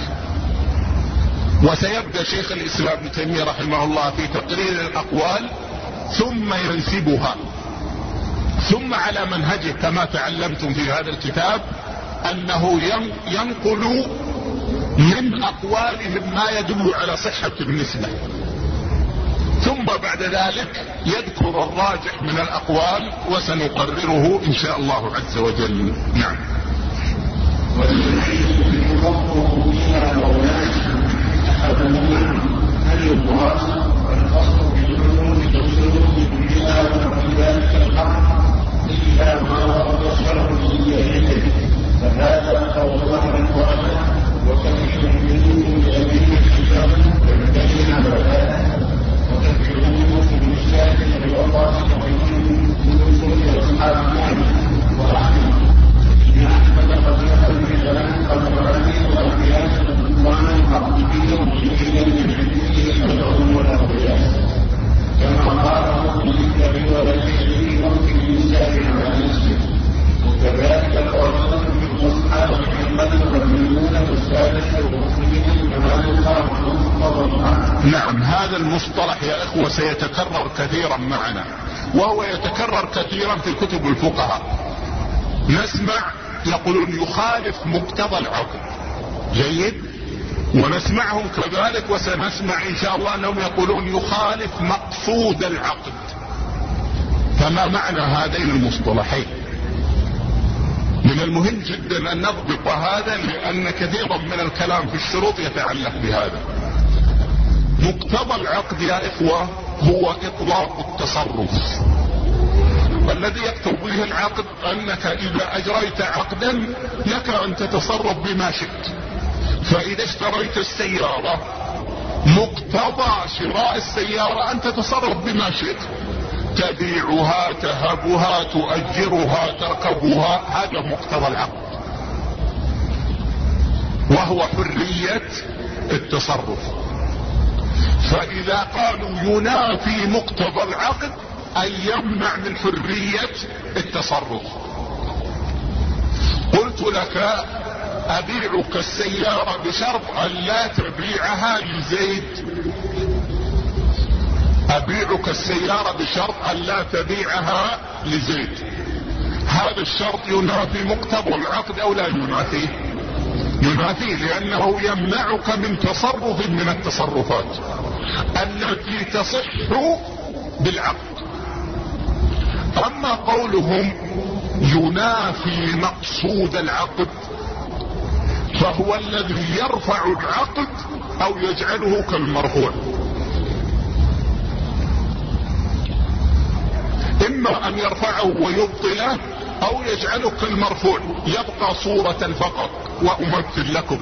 وسيبدأ شيخ الاسلام ابن تيمية رحمه الله في تقرير الاقوال ثم ينسبها، ثم على منهجه كما تعلمتم في هذا الكتاب انه ينقل من اقوالهم ما يدل على صحة النسبة، ثم بعد ذلك يذكر الراجح من الاقوال وسنقرره ان شاء الله عز وجل. نعم. هل يقاس والقصد بالعلوم تفسيره بالله وفي ذلك الحق الا ما ورد الشرع به، فهذا هو ظهر وأبدا وكثير منهم بأبيه الكتاب ومدين بلاء وكثير منهم في المشاكل بالوضع وغيرهم من اصول اصحاب محمد ورحمه ابن احمد قديما في كلام قد رأيه والقياس وانا حقيقي وجيدا من حديثه العلوم والاقياس كما قاله في الكتاب ولديه ممكن الانسان على نفسه. وكذلك القرآن من اصحاب محمد والمؤمنون والسادة والمسلمين كما يقال عنهم. نعم، هذا المصطلح يا اخوة سيتكرر كثيرا معنا، وهو يتكرر كثيرا في كتب الفقهاء. نسمع يقولون يخالف مقتضى العقد، جيد، ونسمعهم كذلك وسنسمع ان شاء الله انهم يقولون يخالف مقصود العقد. فما معنى هذين المصطلحين؟ من المهم جدا ان نضبط هذا، لان كثيرا من الكلام في الشروط يتعلق بهذا. مقتضى العقد يا اخوة هو اطلاق التصرف، والذي يقتضيه العقد انك اذا اجريت عقدا لك ان تتصرف بما شئت. فاذا اشتريت السيارة مقتضى شراء السيارة ان تتصرف بما شئت، تبيعها، تهبها، تؤجرها، تركبها، هذا مقتضى العقد، وهو حرية التصرف. فإذا قالوا ينافي مقتضى العقد أن يمنع من حرية التصرف. قلت لك أبيعك السيارة بشرط أن لا تبيعها لزيد، أبيعك السيارة بشرط أن لا تبيعها لزيد، هذا الشرط ينافي مقتضى العقد أو لا ينافيه؟ ينافيه، لأنه يمنعك من تصرف من التصرفات التي تصح بالعقد. أما قولهم ينافي مقصود العقد فهو الذي يرفع العقد أو يجعله كالمرفوع، إما أن يرفعه ويبطله أو يجعله كالمرفوع يبقى صورة فقط. وأمثل لكم،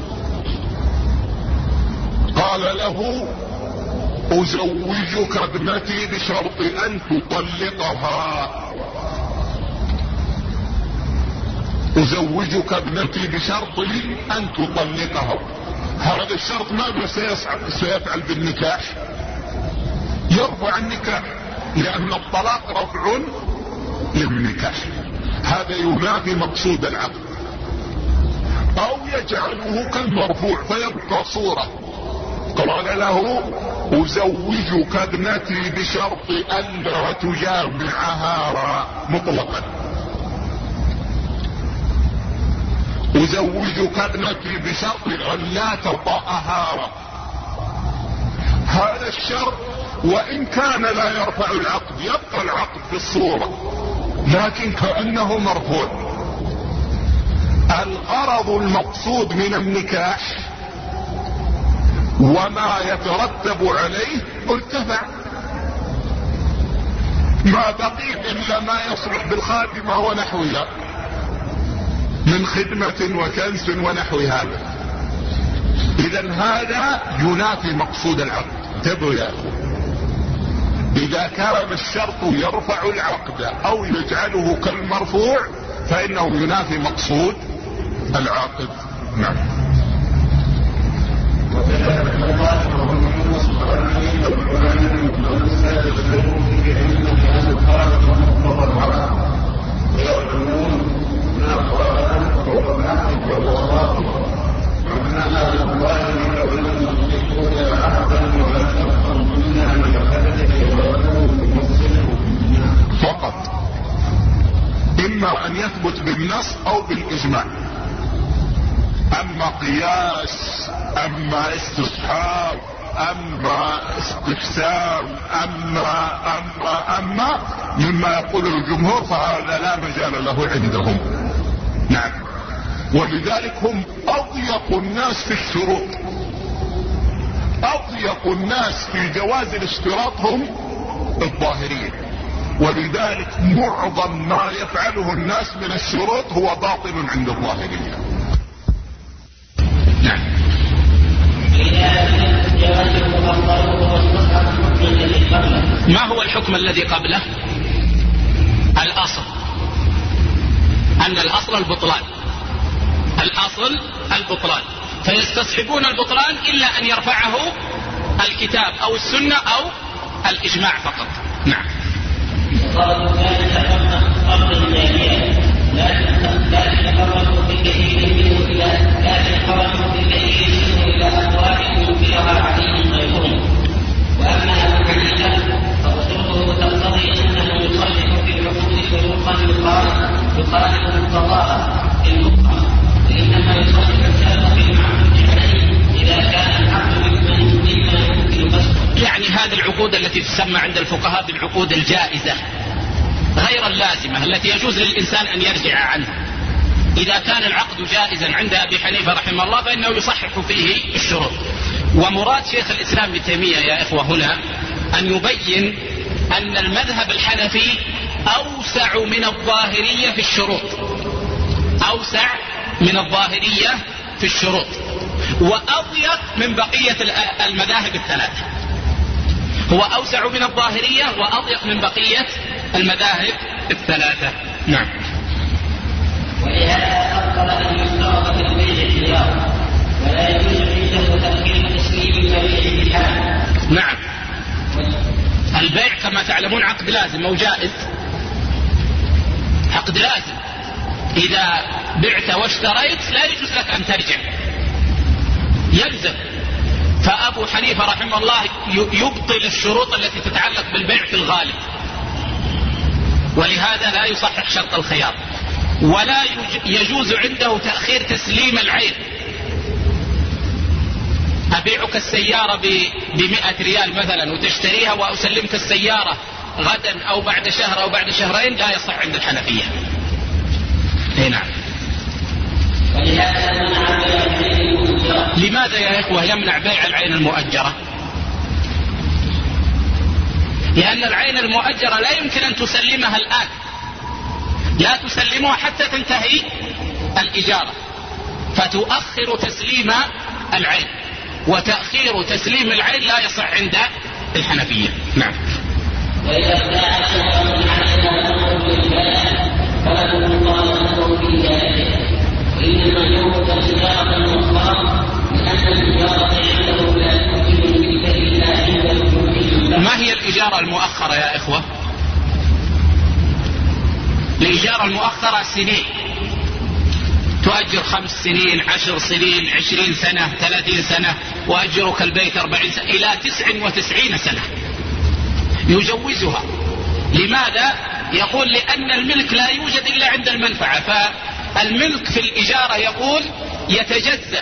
قال له أزوجك ابنتي بشرط أن تطلقها، أزوجك ابنتي بشرط أن تطلقها، هذا الشرط ماذا سيفعل بالنكاح؟ يرفع النكاح، لأن الطلاق رفع للنكاح، هذا ينافي مقصود العقد. أو يجعله كالمرفوع فيبقى صورة، قال له أزوجك ابنتي بشرط أن لا تجامعها مطلقا، أزوجك ابنتي بشرط أن لا تطأها، هذا الشرط وإن كان لا يرفع العقد يبقى العقد في الصورة لكن كأنه مرفوع. الغرض المقصود من النكاح وما يترتب عليه ارتفع، ما بقي إلا ما يصلح بالخادمة ونحوها من خدمة وكنس ونحو هذا. إذن هذا ينافي مقصود العقد. انتبهوا يا أخوة، إذا كان الشرط يرفع العقد أو يجعله كالمرفوع فإنه ينافي مقصود العقد. نعم. فقط إما أن يثبت بالنص أو بالإجماع. أما قياس، أما استصحاب، أما استحسان، أما أما أما مما يقوله الجمهور فهذا لا مجال له عندهم. نعم. ولذلك هم أضيق الناس في الشروط، أضيق الناس في جواز الاشتراط هم الظاهرية، ولذلك معظم ما يفعله الناس من الشروط هو باطل عند الظاهرية. نعم. ما هو الحكم الذي قبله؟ الأصل أن الأصل البطلان، الأصل البطلان، فيستصحبون البطلان إلا أن يرفعه الكتاب أو السنة أو الإجماع فقط. نعم. لكن خرجوا في كثير منه إلى لكن خرجوا في كثير منه إلى أقوال ينكرها عليهم غيرهم. وأما أبو حنيفة فأصوله تقتضي أنه يصرح في العقود شروطا يخالف مقتضاها المطلق، وإنما يصرح الشرط في المعقود عليه إذا كان العقد مما يمكن قصده. يعني هذه العقود التي تسمى عند الفقهاء بالعقود الجائزة غير اللازمة التي يجوز للإنسان أن يرجع عنها، إذا كان العقد جائزا عند أبي حنيفة رحمه الله فإنه يصحح فيه الشروط. ومراد شيخ الإسلام ابن تيمية يا إخوة هنا أن يبين أن المذهب الحنفي أوسع من الظاهرية في الشروط، أوسع من الظاهرية في الشروط وأضيق من بقية المذاهب الثلاثة. هو أوسع من الظاهرية وأضيق من بقية المذاهب الثلاثة. نعم. ولهذا أفضل أن يشترط في البيع خيار ولا يجوز عنده تأخير تسليم المبيع بحال. نعم. البيع كما تعلمون عقد لازم أو جائز. عقد لازم، إذا بعت واشتريت لا يجوز لك أن ترجع، يلزم. فأبو حنيفة رحمه الله يبطل الشروط التي تتعلق بالبيع في الغالب، ولهذا لا يصحح شرط الخيار. ولا يجوز عنده تأخير تسليم العين. أبيعك السيارة بمئة ريال مثلا وتشتريها وأسلمك السيارة غدا أو بعد شهر أو بعد شهرين، لا يصح عند الحنفية. نعم. لماذا يا إخوة يمنع بيع العين المؤجرة؟ لأن العين المؤجرة لا يمكن أن تسلمها الآن، لا تسلمها حتى تنتهي الإجارة، فتؤخر تسليم العين، وتأخير تسليم العين لا يصح عند الحنفية. نعم. وإذا ابتاع شيئا من عليها الأمر بالبيع فله مطالبته في ذلك، وإنما يوجد تجارة مطلقة لأن التجارة عنده لا تمكن الملك إلا عند وجود. ما هي الإجارة المؤخرة يا إخوة؟ الإجارة المؤخرة سنين، تؤجر خمس سنين، عشر سنين، عشرين سنة، ثلاثين سنة، وأجرك البيت أربعين سنة، إلى تسع وتسعين سنة يجوزها. لماذا؟ يقول لأن الملك لا يوجد إلا عند المنفعة، فالملك في الإجارة يقول يتجزأ،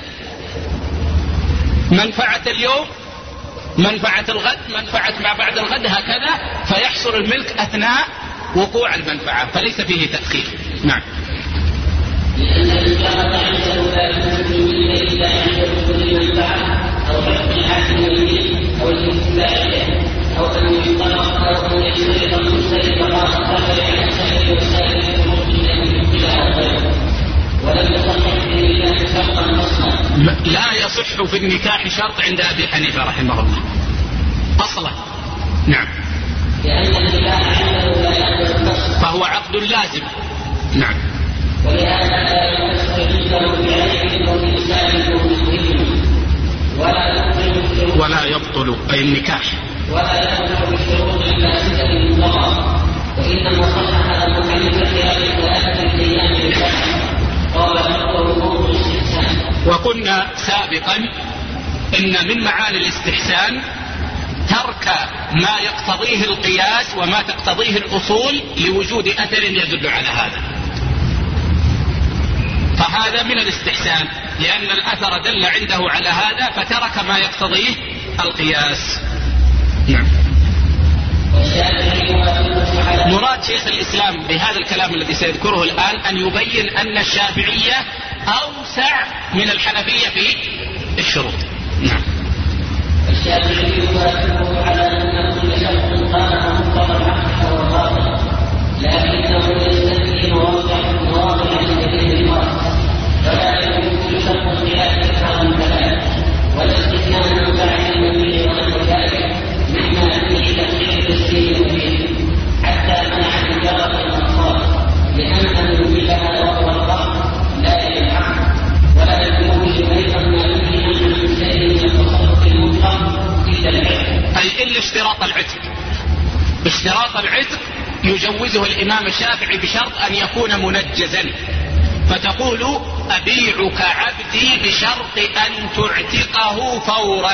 منفعة اليوم، منفعة الغد، منفعة ما بعد الغد، هكذا، فيحصل الملك أثناء وقوع المنفعة، فليس فيه تأخير. نعم. لأن الإجارة عنده لا تمكن إلا عند وجود المنفعة أو حكم الحاكم الملك أو الانتفاع به، أو أن يشترط أو أن يشترط المشتري فقط قبل أن يشتري وسائل الشروط التي يمكنها غيره، ولم يصح في النكاح شرطا أصلا. لا يصح في النكاح شرط عند أبي حنيفة رحمه الله أصلا. نعم. لأن النكاح عنده لا يقبل النص، فهو عقد لازم. نعم. ولهذا لا يستجيبه بعين أو بلسان أو بسلم، ولا يبطل ولا يبطل أي النكاح، ولا يبطل بالشروط الفاسدة المطلقة. وإنما صحح أبو حنيفة هذه ثلاثة أيام بالبحث، قال حقه موضوع الاستحسان. وقلنا سابقا إن من معاني الاستحسان ترك ما يقتضيه القياس وما تقتضيه الأصول لوجود أثر يدل على هذا، فهذا من الاستحسان، لأن الأثر دل عنده على هذا فترك ما يقتضيه القياس. نعم. مراد شيخ الإسلام بهذا الكلام الذي سيذكره الآن أن يبين أن الشافعية أوسع من الحنفية في الشروط. نعم. الشافعي يوافقه على أن كل شرط قام مضطرا فهو باطل، لكنه يستثني مواضع مواضع لذكر المرأة، فلا يكون كل شرط خلاف أكثر كذلك، والاستثناء من فاعل المبيع وغير ذلك مما فيه تقليل تسليم به، حتى منع تجارة الأنصار، لأن المبيعها وهو القرض لا يلحق، ولا يكون أيضا ما فيه عن المشتري من التصرف المطلق إلا العتق، أي إلا اشتراط العتق. اشتراط العتق يجوزه الإمام الشافعي بشرط أن يكون منجزا، فتقول أبيعك عبدي بشرط أن تعتقه فورا.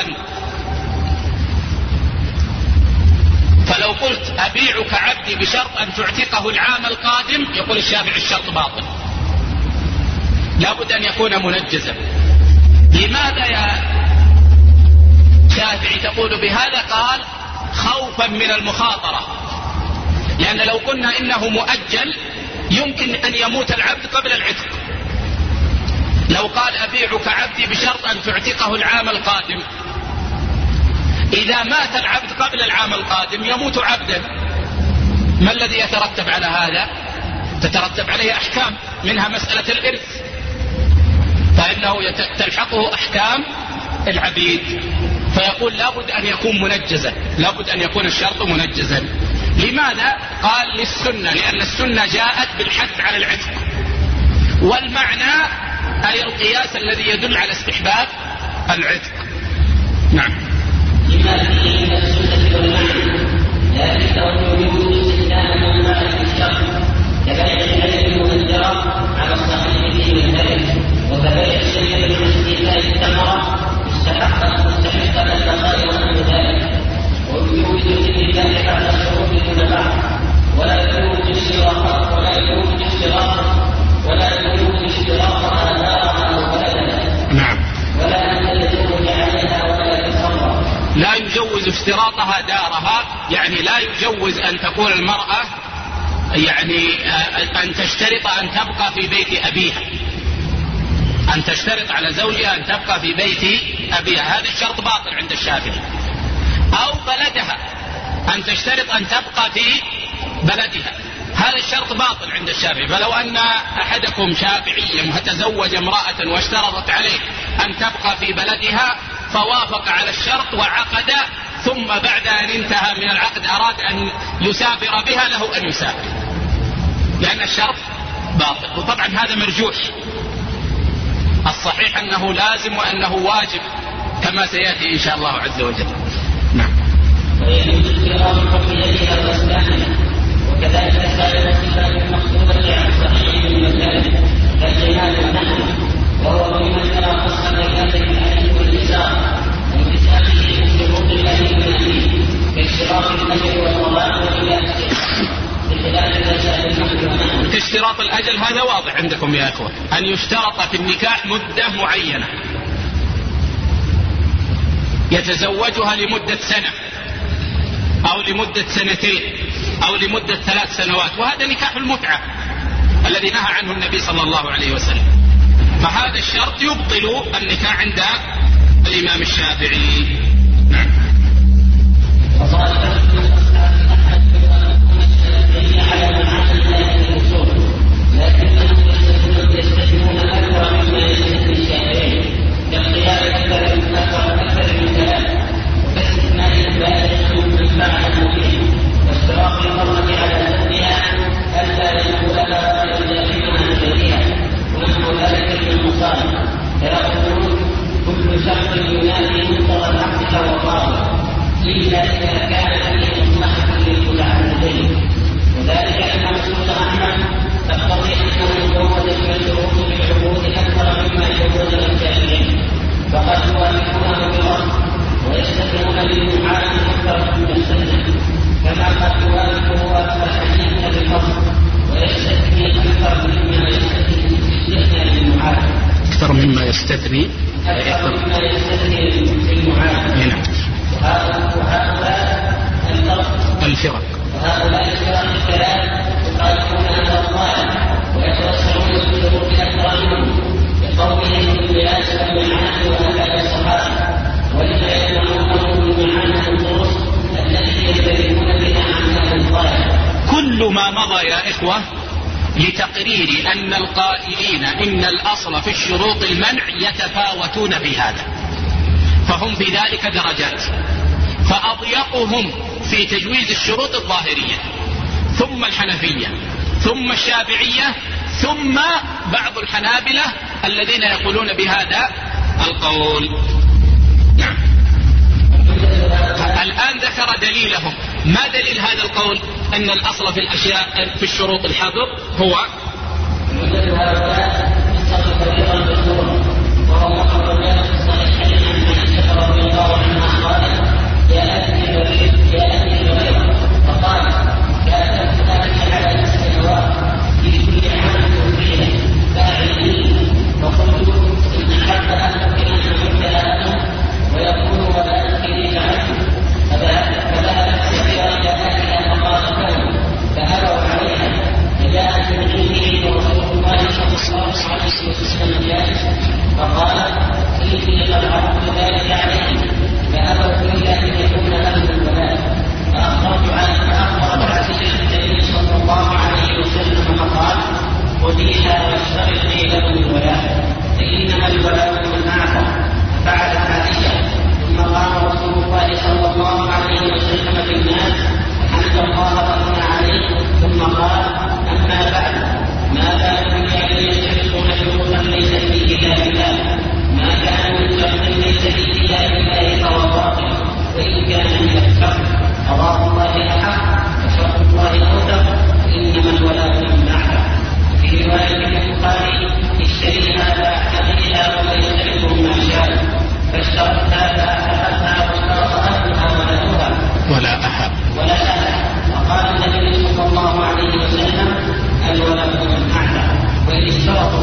فلو قلت أبيعك عبدي بشرط أن تعتقه العام القادم، يقول الشافعي الشرط باطل، لابد أن يكون منجزا. لماذا يا شافعي تقول بهذا؟ قال خوفا من المخاطرة، لأن لو قلنا إنه مؤجل يمكن أن يموت العبد قبل العتق. لو قال أبيعك عبدي بشرط أن تعتقه العام القادم، إذا مات العبد قبل العام القادم يموت عبدا، ما الذي يترتب على هذا؟ تترتب عليه أحكام، منها مسألة الإرث، فإنه تلحقه أحكام العبيد، فيقول لابد أن يكون منجزا، لابد أن يكون الشرط منجزا. لماذا؟ قال للسنة، لأن السنة جاءت بالحث على العتق، والمعنى أي القياس الذي يدل على استحباب العتق. نعم. لما فيه من السنة والمعنى، لكن كونه يوجد استخدام من معنى الشرط كبيع العلم المنذرة على الصحيح فيه الهدف، وكبيع الشيء من استيفاء الثمرة مستحقا مستحقا البقاء ونحو ذلك، ويوجد الاستدلال على الشروط دون بعض، ولا يكون اشتراطا ولا يكون اشتراطا ولا يكون اشتراطا آثارا أو بلدا. نعم. ولا أن يتزوج عليها ولا يتصرف. لا يجوز اشتراطها دارها، يعني لا يجوز أن تكون المرأة يعني أن تشترط أن تبقى في بيت أبيها، أن تشترط على زوجها أن تبقى في بيت أبيها، هذا الشرط باطل عند الشافعي. أو بلدها، أن تشترط أن تبقى في بلدها، هذا الشرط باطل عند الشافعي. فلو أن أحدكم شافعيا وتزوج امرأة واشترطت عليه أن تبقى في بلدها فوافق على الشرط وعقد، ثم بعد أن انتهى من العقد أراد أن يسافر بها، له أن يسافر، لأن الشرط باطل. وطبعا هذا مرجوح، الصحيح أنه لازم وأنه واجب كما سيأتي إن شاء الله عز وجل. نعم. ويجوز استقرار الحكم إليها وإسلامها، وكذلك سائر الصفات المقصودة عن صحيح من المسائل كالجمال والنحو، وهو ممن ترى قصة الإجابة بالعين واليسار وانتسابه من شروط الله والنبي كاشتراط الأجل والطلاق والإله بخلاف مسائل النحو والنحو. كاشتراط الأجل هذا واضح عندكم يا أخوة، أن يشترط في النكاح مدة معينة يتزوجها لمدة سنة أو لمدة سنتين أو لمدة ثلاث سنوات، وهذا نكاح المتعة الذي نهى عنه النبي صلى الله عليه وسلم، فهذا الشرط يبطل النكاح عند الإمام الشافعي. نعم. على معاني هذه الأصول، لكنهم يستثنون أكثر مما يستثني الشافعي باختيار أكثر من أكثر من كلام، وكاستثناء البالغ من معنى المبين، واشتراط المرأة على زوجها ألا يدخلها ويلزمها بيتها، ونحو ذلك من المصالح، فيقولون كل شرط ينافي مقتضى العقد فهو باطل إلا إذا كان فيه مصلحة للمتعددين، وذلك أن مسؤول أحمد تقتضي أنه يجوز المشروط بالعقود أكثر مما يجوز للجاهلين، فقد يوافقونه بالأصل ويستثنون للمعاني أكثر مما يستثنى، كما قد يوافقه الحديث بالأصل ويستثني أكثر مما يستثنى للمعاني أكثر مما يستثني أكثر مما يستثني للمعاني. وهؤلاء الفرق وهؤلاء الفرق الثلاث يقاتلون على الظالم ويتوسعون في شروط أكثرهم بقولهم بالقياس والمعاني وهكذا الصحابة، ولما يمنعونهم بمعاني الطرق التي يختلفون بها عن هذا الظالم. كل ما مضى يا إخوة لتقرير أن القائلين إن الأصل في الشروط المنع يتفاوتون في هذا، فهم في ذلك درجات، فأضيقهم في تجويز الشروط الظاهرية، ثم الحنفية، ثم الشافعية، ثم بعض الحنابلة الذين يقولون بهذا القول. نعم. الآن ذكر دليلهم، ما دليل هذا القول؟ أن الأصل في الأشياء في الشروط الحظر هو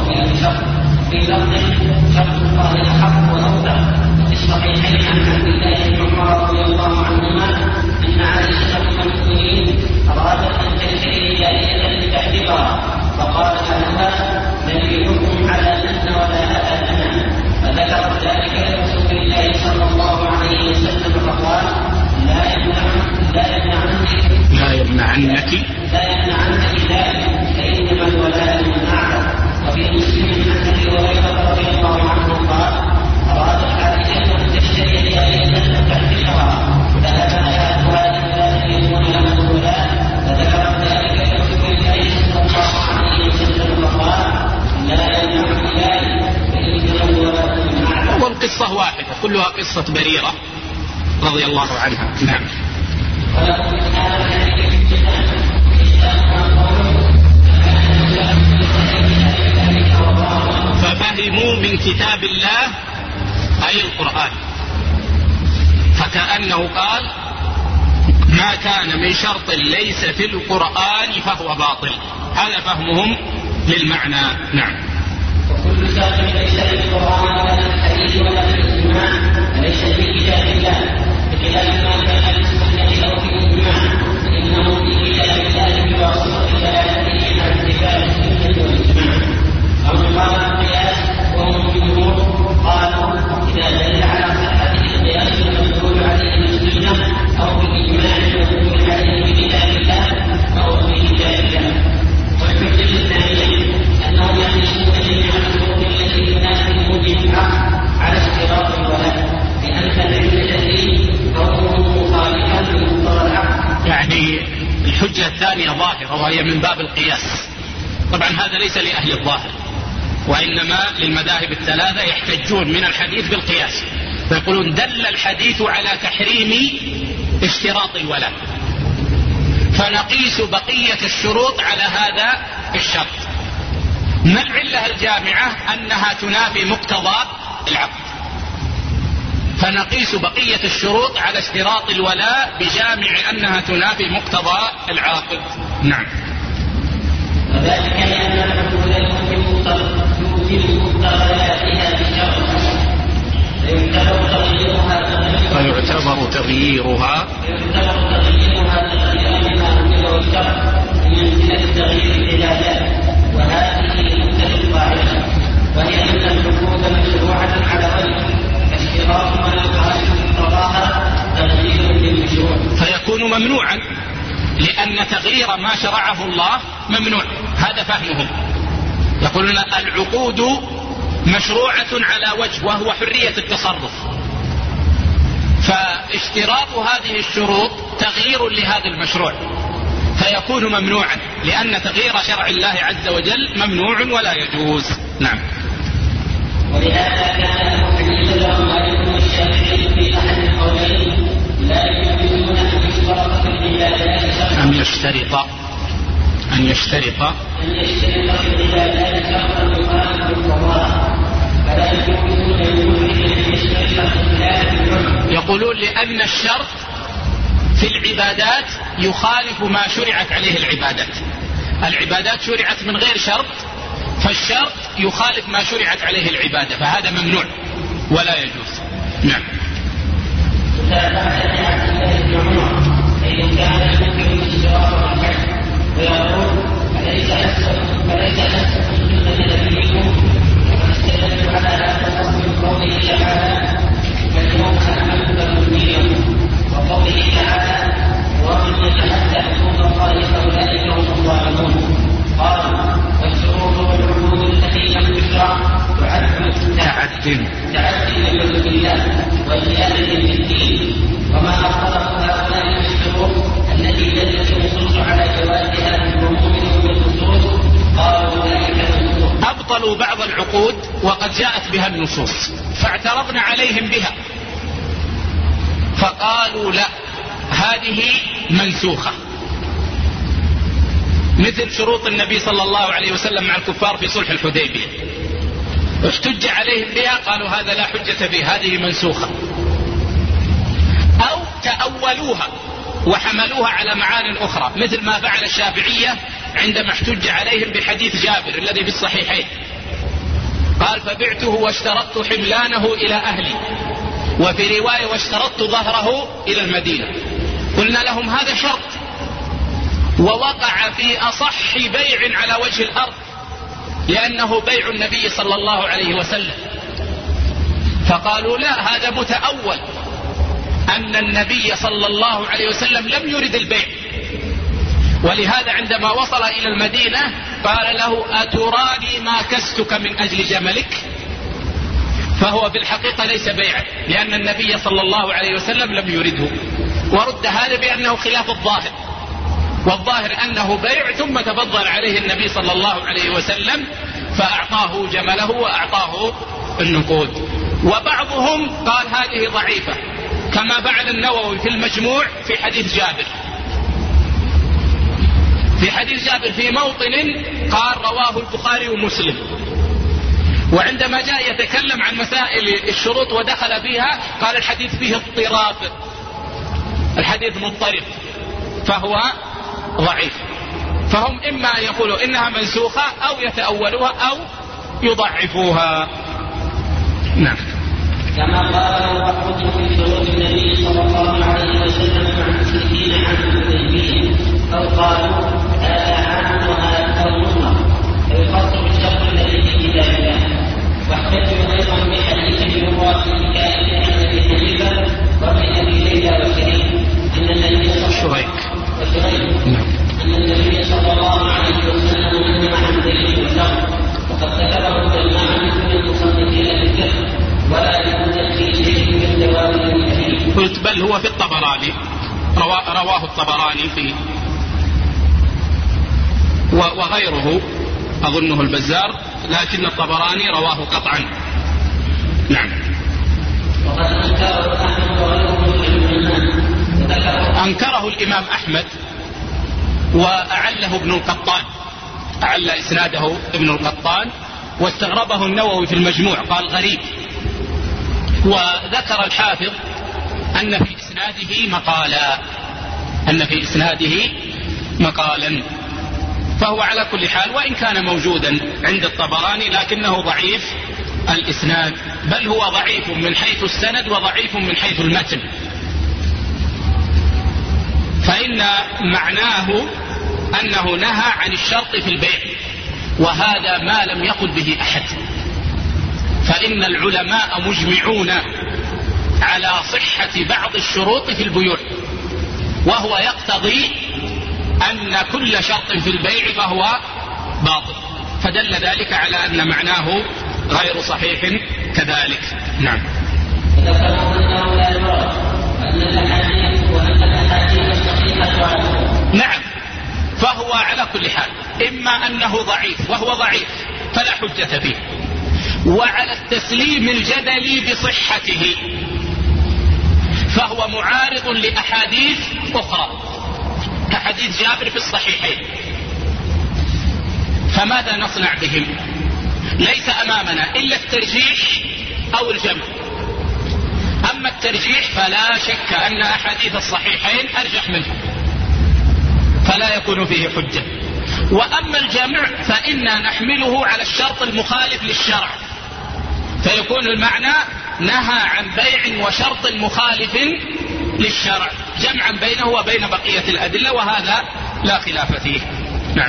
في شرط في لفظ شرط الله أحق وأوفى. في الصحيحين عن عبد الله بن عمر رضي الله عنهما أن عائشة أم المؤمنين أرادت أن تشتري جارية لتحجبها فقال لها نبيكم على أن ولا أبا لنا، فذكرت ذلك لرسول الله صلى الله عليه وسلم فقال لا يمنعنك لا يمنعنك لا يمنعنك لا يمنعنك ذلك فإنما الولاء من أعلى. وفي مسلم عن أبي هريرة رضي الله عنه قال أرادت عائشة أن تشتري جارية تحجبها فذهب أهلها لا يريدون لها الولاء فذكرت ذلك لرسول الله صلى الله عليه وسلم فقال لا يمنعنك ذلك فإنما الولاء من أعلى. والقصة واحدة كلها قصة بريرة رضي الله عنها. نعم. ففهموا من كتاب الله أي القرآن، فكأنه قال ما كان من شرط ليس في القرآن فهو باطل، هذا فهمهم للمعنى. نعم. وكل شرط ليس في القرآن ولا في الحديث ولا في الإجماع فليس في كتاب الله، بخلاف ما كان في السنة أو في الإجماع فإنه في كتاب الله بواسطة دلالته على اتباع السنة والإجماع. أو قال القياس وهم الجمهور قالوا إذا دل على صحته القياس المدلول عليه بالسنة أو بالإجماع المدلول عليه بكتاب الله أو بكتاب الله. والحجة الثانية أنهم يقيسون جميع الشروط التي تناسب الموجب على اشتراط الولاء لأن الدليل كونه مخالفا لمقتضى العقل. يعني الحجة الثانية ظاهرة وهي من باب القياس. طبعا هذا ليس لأهل الظاهر، وإنما للمذاهب الثلاثة يحتجون من الحديث بالقياس، فيقولون دل الحديث على تحريم اشتراط الولاء فنقيس بقية الشروط على هذا الشرط. ما العلة الجامعة؟ أنها تنافي مقتضى العقد، فنقيس بقية الشروط على اشتراط الولاء بجامع أنها تنافي مقتضى العقد. نعم. وذلك لأن العقود يوجب مقتضياتها بالشرط فيعتبر تغييرها فيعتبر تغييرها فيعتبر تغييرها تغييرا لما أوجبه الشرط بمنزلة تغيير العبادات. وهذه نقطة القاعدة وهي أن العقود مشروعة على وجه اشتراط ما يخالف مقتضاها تغيير للمشروع فيكون ممنوعا، لأن تغيير ما شرعه الله ممنوع. هذا فهمهم. يقولون العقود مشروعة على وجه وهو حرية التصرف، فاشتراط هذه الشروط تغيير لهذا المشروع فيكون ممنوعا، لأن تغيير شرع الله عز وجل ممنوع ولا يجوز. نعم. ولهذا كان أبو حنيفة ومالك والشافعي في أحد القولين لا يؤمنون أن يشترط في العبادات شرطا أن يشترط أن يشترط أن يشترط في العبادات شرطا يخالف القضاء فلا يؤمنون بوجود أن يشترط في خلاف. يقولون لأن الشرط في العبادات يخالف ما شرعت عليه العبادات. العبادات شرعت من غير شرط، فالشرط يخالف ما شرعت عليه العبادة، فهذا ممنوع ولا يجوز. نعم. ويقول فليس فليس نبيكم واستدلوا على هذا الأصل من قوله تعالى فاليوم أكملت لكم دينكم وقوله تعالى ومن يتحدى حدود الله فأولئك هم الظالمون. قال والشروط والعقود التي لم تشرع تعد تعد بالله والزيادة بالدين وما أخبره هؤلاء بالشروط التي دلت النصوص على جوازها بالعموم والخصوص قالوا ذلك النصوص. أبطلوا بعض العقود وقد جاءت بها النصوص فاعترضنا عليهم بها فقالوا لا هذه منسوخة، مثل شروط النبي صلى الله عليه وسلم مع الكفار في صلح الحديبية، احتج عليهم بها قالوا هذا لا حجة به هذه منسوخة، أو تأولوها وحملوها على معان أخرى مثل ما فعل الشافعية عندما احتج عليهم بحديث جابر الذي في الصحيحين قال فبعته واشترطت حملانه إلى أهلي، وفي رواية واشترطت ظهره إلى المدينة. قلنا لهم هذا شرط، ووقع في أصح بيع على وجه الأرض، لأنه بيع النبي صلى الله عليه وسلم. فقالوا لا، هذا متأول، أن النبي صلى الله عليه وسلم لم يرد البيع. ولهذا عندما وصل إلى المدينة قال له أتراني ما كستك من أجل جملك؟ فهو في الحقيقة ليس بيعا، لأن النبي صلى الله عليه وسلم لم يرده، ورد هذا بأنه خلاف الظاهر، والظاهر أنه بيع، ثم تفضل عليه النبي صلى الله عليه وسلم فأعطاه جمله وأعطاه النقود. وبعضهم قال هذه ضعيفة، كما بعد النووي في المجموع في حديث جابر، في حديث جابر في موطن قال رواه البخاري ومسلم، وعندما جاء يتكلم عن مسائل الشروط ودخل فيها قال الحديث فيه اضطراب، الحديث مضطرب، فهو ضعيف. فهم إما يقولوا إنها منسوخة أو يتأولوها أو يضعفوها. نعم. كما قال وحكم في شروط النبي صلى الله عليه وسلم عن المشركين عن الحديبية، أو قالوا هذا عام وهذا مطلق، فيخص بالشرط الذي في كتاب الله. واحتجوا أيضا بحديث ابن عمر في حكاية عن أبي حنيفة وابن أبي ليلى وشريك أن النبي صلى أن النبي صلى الله عليه وسلم منع عن ذلك الشرط، وقد ذكره جماعة من المصنفين بالكفر، ولا يوجد في شيء من جواب الحديث. قلت بل هو في الطبراني، رواه الطبراني في وغيره، أظنه البزار، لكن الطبراني رواه قطعا. نعم. وقد أنكره أحمد وغيره، أنكره الإمام أحمد وأعله ابن القطان، أعل إسناده ابن القطان، واستغربه النووي في المجموع قال غريب. وذكر الحافظ أن في إسناده مقالا، أن في إسناده مقالا، فهو على كل حال وإن كان موجودا عند الطبراني لكنه ضعيف الإسناد، بل هو ضعيف من حيث السند وضعيف من حيث المتن. فإن معناه أنه نهى عن الشرط في البيع، وهذا ما لم يقل به أحد. فإن العلماء مجمعون على صحة بعض الشروط في البيوع، وهو يقتضي أن كل شرط في البيع فهو باطل، فدل ذلك على أن معناه غير صحيح كذلك. نعم. نعم، فهو على كل حال إما أنه ضعيف وهو ضعيف فلا حجة فيه، وعلى التسليم الجدلي بصحته فهو معارض لأحاديث أخرى كحديث جابر في الصحيحين. فماذا نصنع بهم؟ ليس أمامنا إلا الترجيح أو الجمع. أما الترجيح فلا شك أن أحاديث الصحيحين أرجح منه، فلا يكون فيه حجة. وأما الجمع فإنا نحمله على الشرط المخالف للشرع، فيكون المعنى نهى عن بيع وشرط مخالف للشرع، جمعا بينه وبين بقية الأدلة، وهذا لا خلاف فيه. نعم.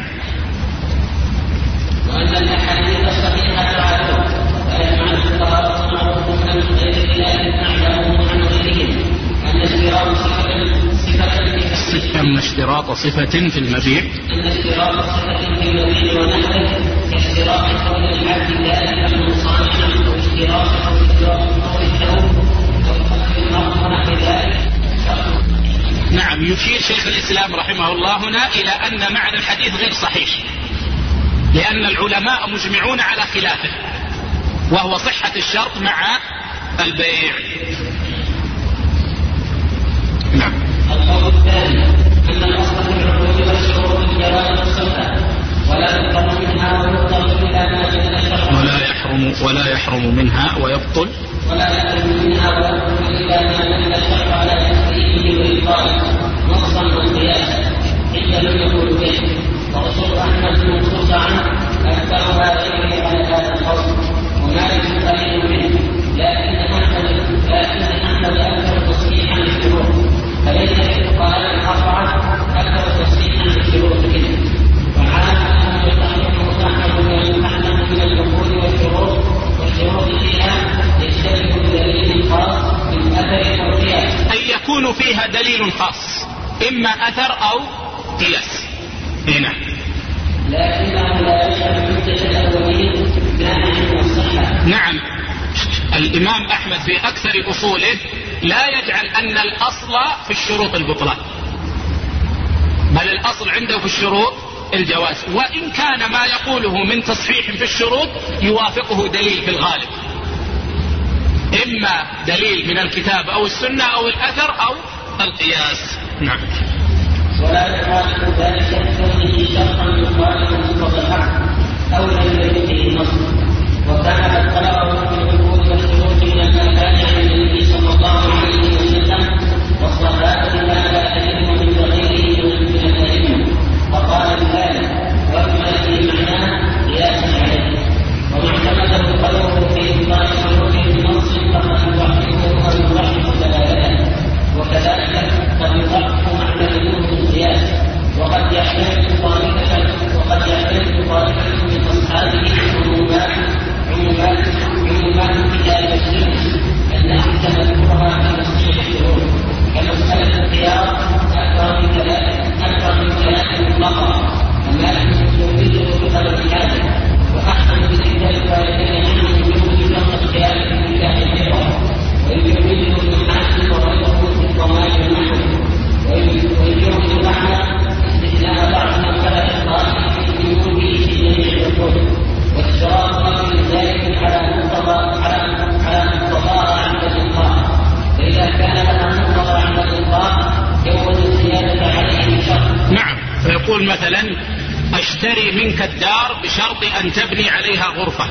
وأن الأحاديث الصحيحة تعالى فيجمع الفقهاء معروف من غير خلاف أعلمهم عن غيرهم أن اشتراط صفة أن اشتراط صفة في المبيع أن اشتراط صفة في المبيع ونحوه كاشتراط قول العبد ذلك المصانع أو اشتراط أو اشتراط قول الثوب أو المرء ونحو ذلك. نعم. يشير شيخ الإسلام رحمه الله هنا إلى أن معنى الحديث غير صحيح، لأن العلماء مجمعون على خلافه، وهو صحة الشرط مع البيع. نعم. القول الثاني أن الأصل في العقود والشروط الجواز والسنة، ولا يحرم منها ويبطل إلا ما جاء الشرع، ولا يحرم ولا يحرم منها ويبطل ولا يحرم منها ويبطل إلا ما جاء الشرع على تحريمه وإبطاله نصا وقياسا إلا لم يقول به. ورسول أحمد المنصوص عنه أكثرها غيره على هذا القول، إما أثر أو قياس. هنا لكنه لا يشهد حجة الأولين مانع الصحة. نعم، الإمام أحمد في أكثر أصوله لا يجعل أن الأصل في الشروط البطلان، بل الأصل عنده في الشروط الجواز، وإن كان ما يقوله من تصحيح في الشروط يوافقه دليل في الغالب، إما دليل من الكتاب أو السنة أو الأثر أو القياس. نعم. ولا يخالف ذلك كونه شرطا يخالف مقتضى الحق أو لم يكن به نص، وكان قد قرأه في العقود والشروط من المكان عن النبي صلى الله عليه وسلم والصحابة ما لا علم من غيره من الأئمة، فقال بذلك وما في معناه قياسا عليه، ومعتمده قوله في إبطال شروط بنص فقد يوحده أو يوحد دلالته، وكذلك قد يضعف معنى بدون القياس، وقد يحتمل طائفة وقد يحتمل طائفة من أصحابه عمومات عمومات عمومات كتاب السنة أنهم تمثلها في تصحيح الشروط، كمسألة الخيار أكثر من كلام أكثر من كلام مطلقا، ولكن يريده بقدر الحاجة، وأحسن بتلك الفائدين عنه وجود شرط الخيار في الله الخير، ويريده بالحاجة وغيره في الضمان والنحو، ويريده معنى استثناء بعض مسألة القائل في وجوده في جميع العقول، واشتراط من ذلك على مقتضى على على مقتضاها عند الإطلاق، فإذا كان لها مقتضى عند الإطلاق يوجد الزيادة عليه بشرط. نعم، فيقول مثلا أشتري منك الدار بشرط أن تبني عليها غرفة.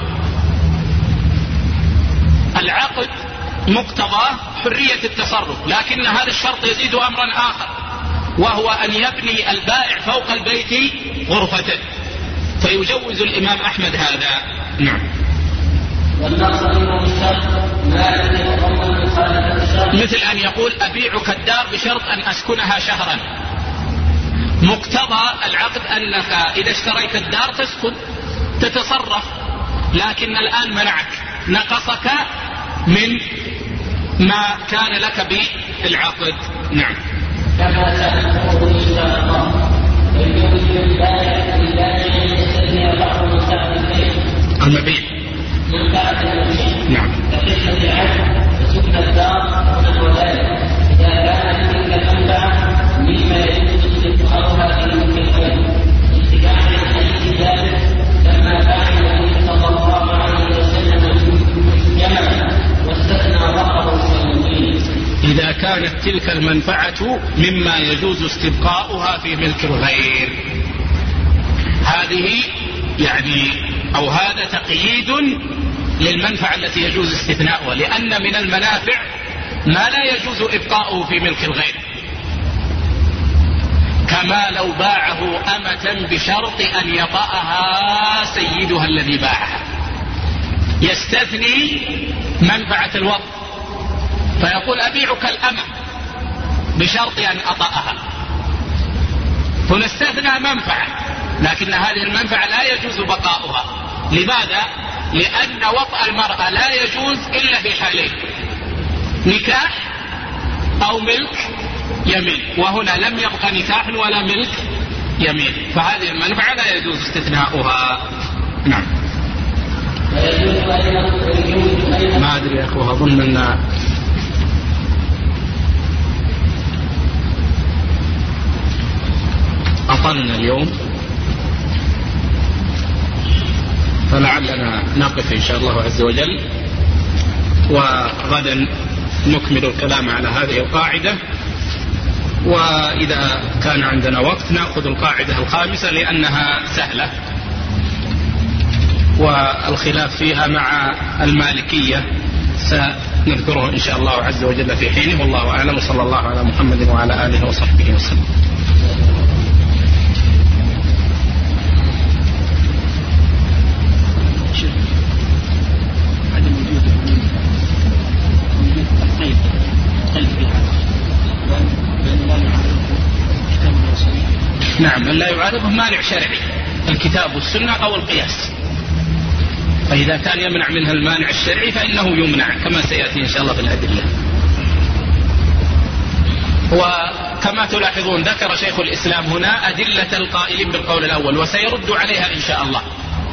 العقد مقتضى حرية التصرف، لكن هذا الشرط يزيد أمرا آخر، وهو أن يبني البائع فوق البيت غرفته، فيجوز الإمام أحمد هذا. نعم. والنقص منه الشرط ما لم يتضمن مخالفة الشرط، مثل أن يقول أبيعك الدار بشرط أن أسكنها شهرا. مقتضى العقد أنك إذا اشتريت الدار تسكن تتصرف، لكن الآن منعك، نقصك من ما كان لك بالعقد. نعم. كما سألته الإشتراط ويجوز للبائع للبائع أن يستثني بعض منفعة البيع المبيع منفعة المبيع. نعم. كقسمة العقد وسكن الدار ونحو ذلك، إذا كانت تلك المنفعة مما يجوز استثمارها في ملك الغير، اتباعا لحديث جابر لما باع النبي صلى الله عليه وسلم جملا واستثنى ظهره من المقيم. إذا كانت تلك المنفعة مما يجوز استبقاؤها في ملك الغير، هذه يعني أو هذا تقييد للمنفعة التي يجوز استثناؤها، لأن من المنافع ما لا يجوز إبقاؤه في ملك الغير، كما لو باعه أمة بشرط أن يطأها سيدها الذي باعها، يستثني منفعة الوطء، فيقول أبيعك الأمة بشرط أن أطأها، فنستثنى منفعة، لكن هذه المنفعة لا يجوز بقاؤها. لماذا؟ لأن وطأ المرأة لا يجوز إلا في حالين: نكاح أو ملك يمين، وهنا لم يبق نكاح ولا ملك يمين، فهذه المنفعة لا يجوز استثناؤها. نعم. ما أدري يا أخوة، أظن أن أطلنا اليوم، فلعلنا نقف إن شاء الله عز وجل، وغدا نكمل الكلام على هذه القاعدة، وإذا كان عندنا وقت نأخذ القاعدة الخامسة لأنها سهلة، والخلاف فيها مع المالكية سنذكره إن شاء الله عز وجل في حينه، والله أعلم، وصلى الله على محمد وعلى آله وصحبه وسلم. نعم، من لا يعارضه مانع شرعي، الكتاب والسنة أو القياس، فإذا كان يمنع منها المانع الشرعي فإنه يمنع كما سيأتي إن شاء الله في الأدلة. و وكما تلاحظون ذكر شيخ الإسلام هنا أدلة القائلين بالقول الأول وسيرد عليها إن شاء الله،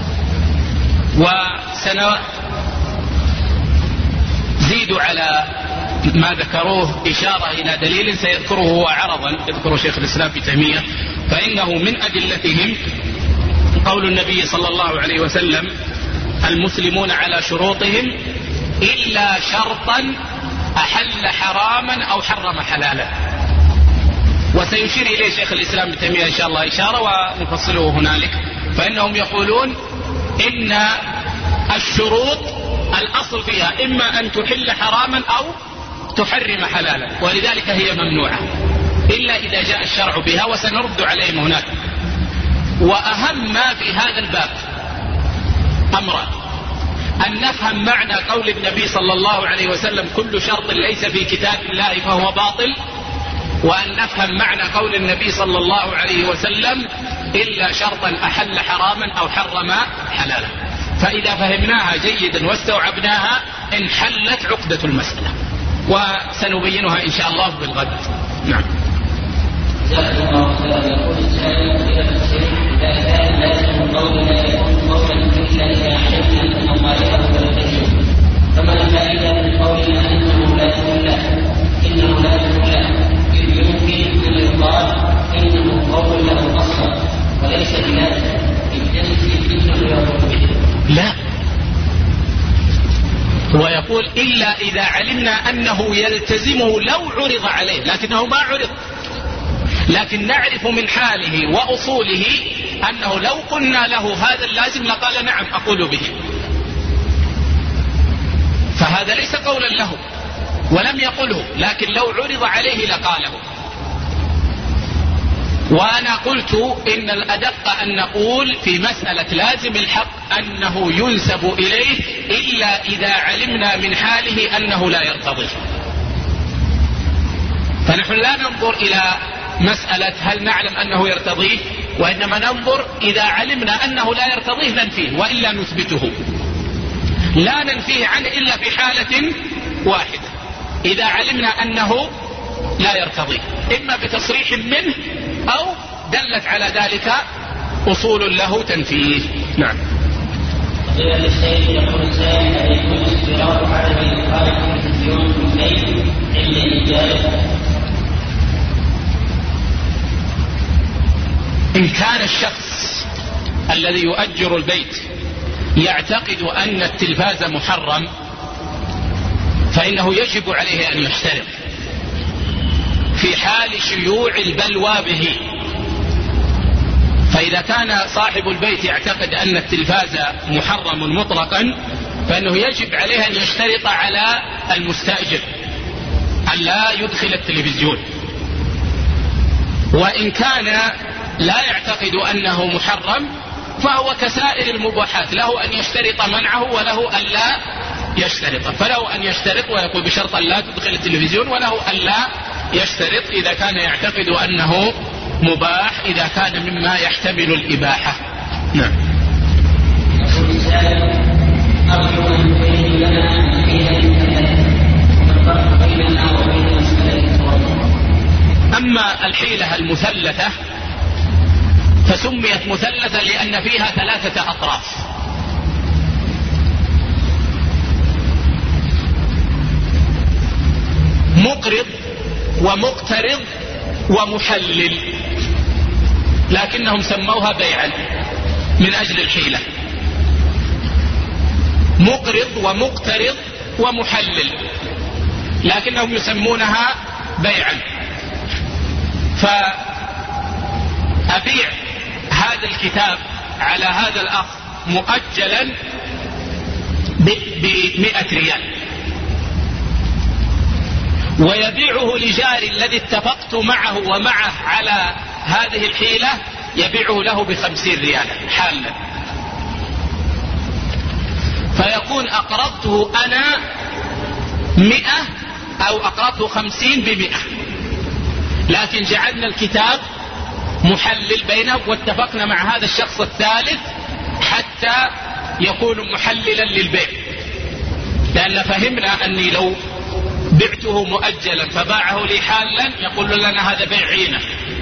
وسنزيد على ما ذكروه إشارة إلى دليل سيذكره هو عرضا يذكره شيخ الإسلام ابن تيمية، فإنه من أدلتهم قول النبي صلى الله عليه وسلم: المسلمون على شروطهم إلا شرطا أحل حراما أو حرم حلالا. وسيشير إليه شيخ الإسلام ابن تيمية إن شاء الله إشارة ونفصله هنالك، فإنهم يقولون إن الشروط الأصل فيها إما أن تحل حراما أو تحرم حلالا، ولذلك هي ممنوعة إلا إذا جاء الشرع بها، وسنرد عليهم هناك. وأهم ما في هذا الباب أمران: أن نفهم معنى قول النبي صلى الله عليه وسلم: كل شرط ليس في كتاب الله فهو باطل، وأن نفهم معنى قول النبي صلى الله عليه وسلم: إلا شرطا أحل حراما أو حرم حلالا. فإذا فهمناها جيدا واستوعبناها انحلت عقدة المسألة، وسنبينها إن شاء الله بالغد. نعم. فما الفائدة من قولنا إنه لا يقول له إنه لا يقول له إذ يمكن أن يقال إنه قول له أصلا وليس بلازم إذ إنه يقول به؟ لا، هو يقول إلا إذا علمنا أنه يلتزمه لو عرض عليه، لكنه ما عرض، لكن نعرف من حاله وأصوله أنه لو قلنا له هذا اللازم لقال نعم أقول به، فهذا ليس قولا له ولم يقله، لكن لو عرض عليه لقاله. وأنا قلت إن الأدق أن نقول في مسألة لازم الحق أنه ينسب إليه إلا إذا علمنا من حاله أنه لا يرتضيه. فنحن لا ننظر إلى مسألة هل نعلم أنه يرتضيه، وإنما ننظر إذا علمنا أنه لا يرتضيه ننفيه وإلا نثبته. لا ننفيه عنه إلا في حالة واحدة: إذا علمنا أنه لا يرتضيه، إما بتصريح منه أو دلت على ذلك أصول له تنفيه. نعم. قيل للشيخ يقول السائل: هل يكون اشتراط عدم الإدخال في التلفزيون في البيت عند الإجابة؟ إن كان الشخص الذي يؤجر البيت يعتقد أن التلفاز محرم فإنه يجب عليه أن يشترط في حال شيوع البلوى به. فإذا كان صاحب البيت يعتقد أن التلفاز محرم مطلقا فإنه يجب عليه أن يشترط على المستأجر أن لا يدخل التلفزيون. وإن كان لا يعتقد أنه محرم فهو كسائر المباحات، له أن يشترط منعه وله أن لا يشترط، فله أن يشترط ويقول بشرط أن لا تدخل التلفزيون، وله أن لا يشترط إذا كان يعتقد أنه مباح، إذا كان مما يحتمل الإباحة. نعم. أما الحيلة المثلثة فسميت مثلثة لأن فيها ثلاثة أطراف. مقرض ومقترض ومحلل، لكنهم سموها بيعا من أجل الحيلة. مقرض ومقترض ومحلل، لكنهم يسمونها بيعا. فأبيع هذا الكتاب على هذا الأخ مؤجلا بمئة ريال، ويبيعه لجاري الذي اتفقت معه ومعه على هذه الحيلة يبيعه له بخمسين ريالا حالا. فيكون أقرضته أنا مئة أو أقرضته خمسين بمئة، لكن جعلنا الكتاب محلل بينهم واتفقنا مع هذا الشخص الثالث حتى يكون محللا للبيع، لأن فهمنا أني لو بعته مؤجلا فباعه لي حالا يقول لنا هذا بيع عينة،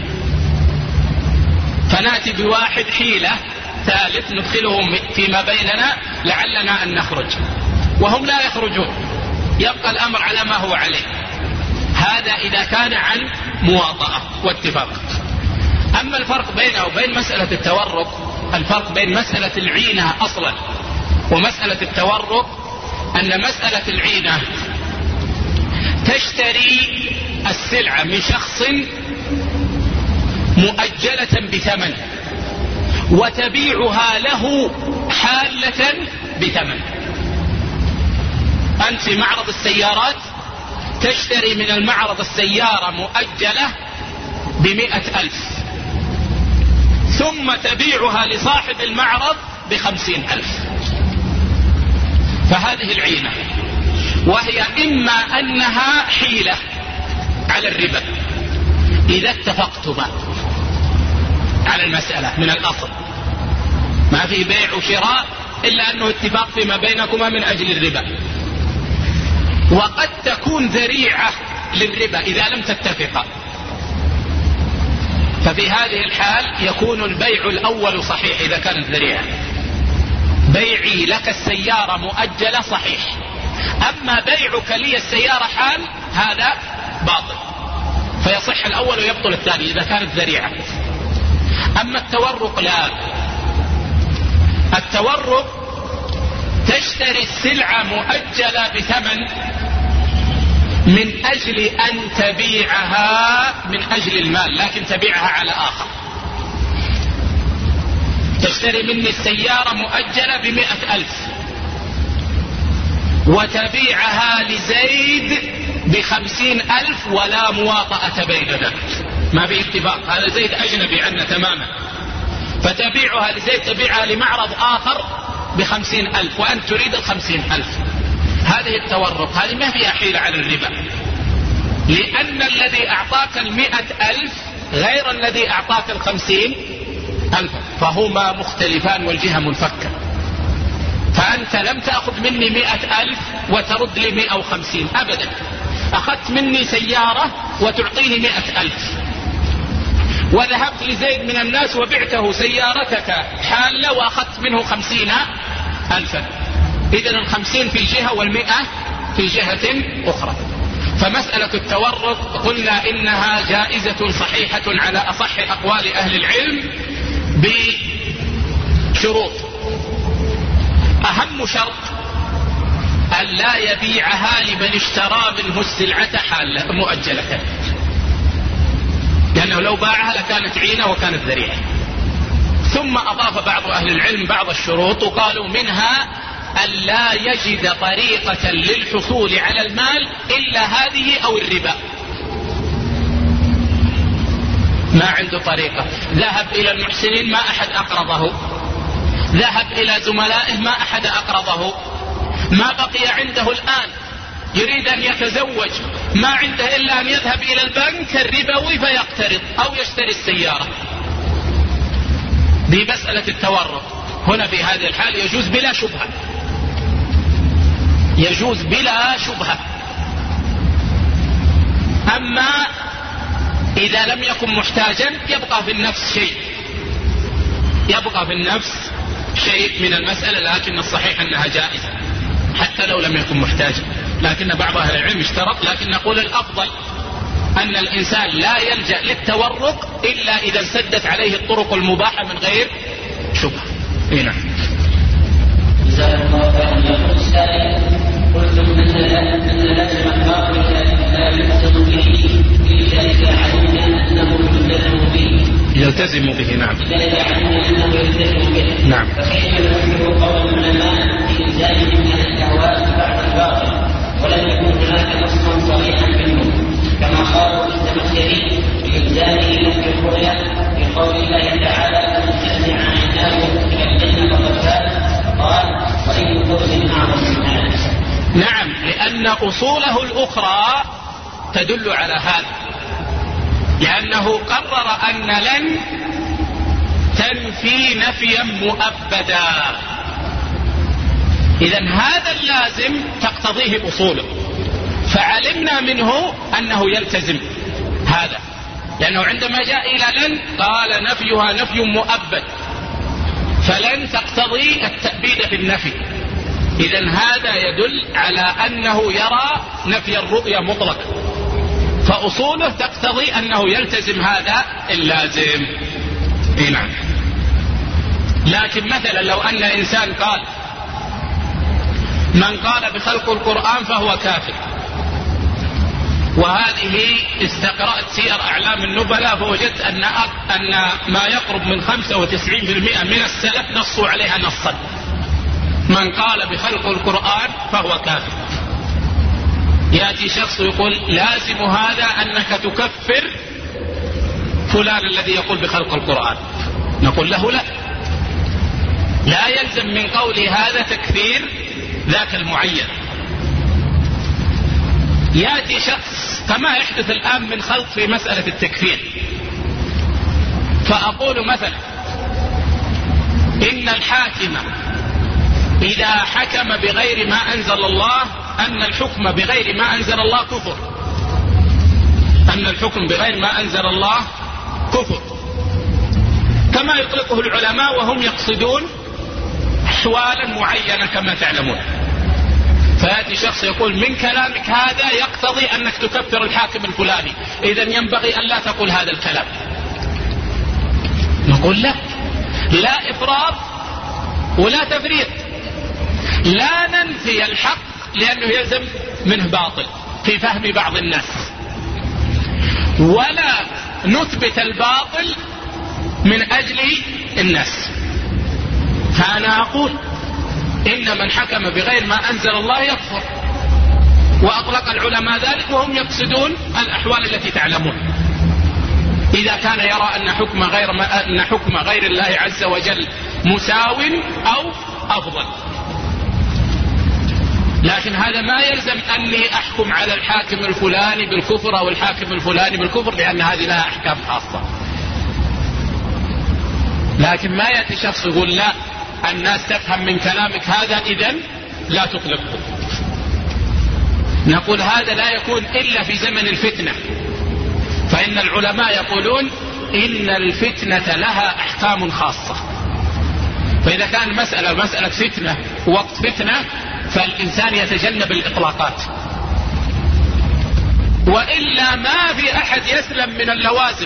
فنأتي بواحد حيلة ثالث ندخلهم فيما بيننا لعلنا أن نخرج، وهم لا يخرجون، يبقى الأمر على ما هو عليه. هذا إذا كان عن مواطأة واتفاق. أما الفرق بينه وبين مسألة التورق، الفرق بين مسألة العينة أصلا ومسألة التورق أن مسألة العينة تشتري السلعة من شخص مؤجلة بثمن وتبيعها له حالة بثمن. أنت في معرض السيارات تشتري من المعرض السيارة مؤجلة بمئة ألف ثم تبيعها لصاحب المعرض بخمسين ألف، فهذه العينة، وهي إما أنها حيلة على الربا إذا اتفقتما على المسألة من الأصل، ما في بيع وشراء إلا أنه اتفاق فيما بينكما من أجل الربا، وقد تكون ذريعة للربا إذا لم تتفقا، ففي هذه الحال يكون البيع الأول صحيح إذا كانت ذريعة، بيعي لك السيارة مؤجلة صحيح، أما بيعك لي السيارة حال هذا باطل، فيصح الأول ويبطل الثاني إذا كانت ذريعة. أما التورق لا، التورق تشتري السلعة مؤجلة بثمن من أجل أن تبيعها من أجل المال، لكن تبيعها على آخر. تشتري مني السيارة مؤجلة بمئة ألف وتبيعها لزيد بخمسين ألف ولا مواطأة بيننا، ما في اتفاق، هذا زيد أجنبي عنا تماما، فتبيعها لزيد تبيعها لمعرض آخر بخمسين ألف وأنت تريد الخمسين ألف. هذه التورق، هذه ما فيها حيلة على الربا، لأن الذي أعطاك المئة ألف غير الذي أعطاك الخمسين ألف، فهما مختلفان والجهة منفكة. فأنت لم تأخذ مني مئة ألف وترد لي مئة وخمسين أبدا، أخذت مني سيارة وتعطيني مئة ألف، وذهبت لزيد من الناس وبعته سيارتك حالة وأخذت منه خمسين ألفا، إذن الخمسين في جهة والمئة في جهة أخرى. فمسألة التورق قلنا إنها جائزة صحيحة على أصح أقوال أهل العلم بشروط. أهم شرط أن لا يبيعها لمن اشترى منه السلعة حالة مؤجلة، لأنه لو باعها لكانت عينة وكانت ذريعة. ثم أضاف بعض أهل العلم بعض الشروط وقالوا منها أن لا يجد طريقة للحصول على المال إلا هذه أو الربا، ما عنده طريقة، ذهب إلى المحسنين ما أحد أقرضه، ذهب إلى زملائه ما أحد أقرضه، ما بقي عنده الآن يريد أن يتزوج ما عنده إلا أن يذهب إلى البنك الربوي فيقترض أو يشتري السيارة. دي مسألة التورق هنا في هذه الحال يجوز بلا شبهة، يجوز بلا شبهة. أما إذا لم يكن محتاجا يبقى في النفس شيء، يبقى في النفس شيء من المسألة، لكن الصحيح أنها جائزة حتى لو لم يكن محتاجا. لكن بعض أهل العلم اشترط، لكن نقول الأفضل أن الإنسان لا يلجأ للتورق إلا إذا انسدت عليه الطرق المباحة من غير شبهة. هنا جزاك الله خيرا. يقول السائل: قلتم أن لازم الباطل لا يقصد به إذا علمنا أنه يلزم به. يلتزم به، نعم. إذا علمنا أنه يلزم به، نعم. فكيف ننكر قول العلماء في إلزامهم من الأهواء بعد الباطل ولم يكن هناك نصا صريحا منه، كما قالوا الزمخشري بإلزامه نفي الرؤيا في قول الله تعالى: فمن شجع عيناه إلى الجنة فقد فاز. قال: وأي فوز أعظم من هذا. نعم، لأن أصوله الأخرى تدل على هذا، لأنه قرر أن لن تنفي نفيا مؤبدا، إذن هذا اللازم تقتضيه أصوله. فعلمنا منه أنه يلتزم هذا، لأنه عندما جاء إلى لن قال نفيها نفي مؤبد، فلن تقتضي التأبيد في النفي. إذن هذا يدل على أنه يرى نفي الرؤية مطلقا، فأصوله تقتضي أنه يلتزم هذا اللازم. إيه نعم. لكن مثلا لو أن إنسان قال من قال بخلق القرآن فهو كافر، وهذه استقرأت سير أعلام النبلاء فوجدت أن أن ما يقرب من خمسة وتسعين بالمئة من السلف نصوا عليها نصا، من قال بخلق القرآن فهو كافر. يأتي شخص يقول لازم هذا أنك تكفر فلان الذي يقول بخلق القرآن، نقول له لا، لا يلزم من قول هذا تكفير ذاك المعين. يأتي شخص كما يحدث الآن من خلط في مسألة التكفير، فأقول مثلا إن الحاكم إذا حكم بغير ما أنزل الله أن الحكم بغير ما أنزل الله كفر، أن الحكم بغير ما أنزل الله كفر، كما يطلقه العلماء وهم يقصدون أحوالا معينة كما تعلمون. فيأتي شخص يقول من كلامك هذا يقتضي أنك تكفر الحاكم الفلاني، إذن ينبغي أن لا تقول هذا الكلام. نقول لا، لا إفراط ولا تفريط، لا ننفي الحق لأنه يلزم منه باطل في فهم بعض الناس، ولا نثبت الباطل من أجل الناس. فأنا أقول إن من حكم بغير ما أنزل الله يكفر، وأطلق العلماء ذلك وهم يقصدون الأحوال التي تعلمون، إذا كان يرى أن حكم غير ما أن حكم غير الله عز وجل مساو أو أفضل. لكن هذا ما يلزم أني أحكم على الحاكم الفلاني بالكفر أو الحاكم الفلاني بالكفر، لأن هذه لها أحكام خاصة. لكن ما يأتي شخص يقول لا الناس تفهم من كلامك هذا إذن لا تطلقه. نقول هذا لا يكون إلا في زمن الفتنة، فإن العلماء يقولون إن الفتنة لها أحكام خاصة، فإذا كان مسألة مسألة فتنة وقت فتنة فالإنسان يتجنب الإطلاقات، وإلا ما في أحد يسلم من اللوازم.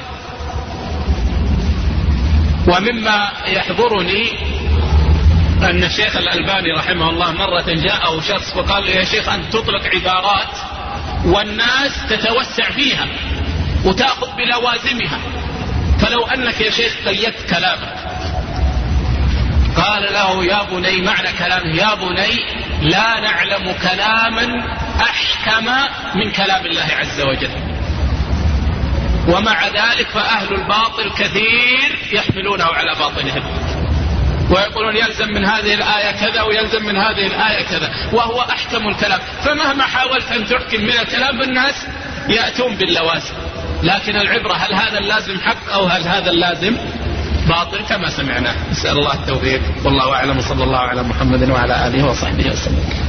ومما يحضرني أن الشيخ الألباني رحمه الله مرة جاءه شخص فقال له يا شيخ أنت تطلق عبارات والناس تتوسع فيها وتأخذ بلوازمها، فلو أنك يا شيخ قيدت كلامك. قال له يا بني، معنى كلامه يا بني لا نعلم كلاما أحكم من كلام الله عز وجل، ومع ذلك فأهل الباطل كثير يحملونه على باطلهم ويقولون يلزم من هذه الآية كذا ويلزم من هذه الآية كذا، وهو أحكم الكلام. فمهما حاولت أن تحكم من الكلام بالناس يأتون باللوازم، لكن العبرة هل هذا اللازم حق أو هل هذا اللازم باطل كما سمعنا. نسأل الله التوفيق، والله أعلم، صلى الله على محمد وعلى آله وصحبه وسلم.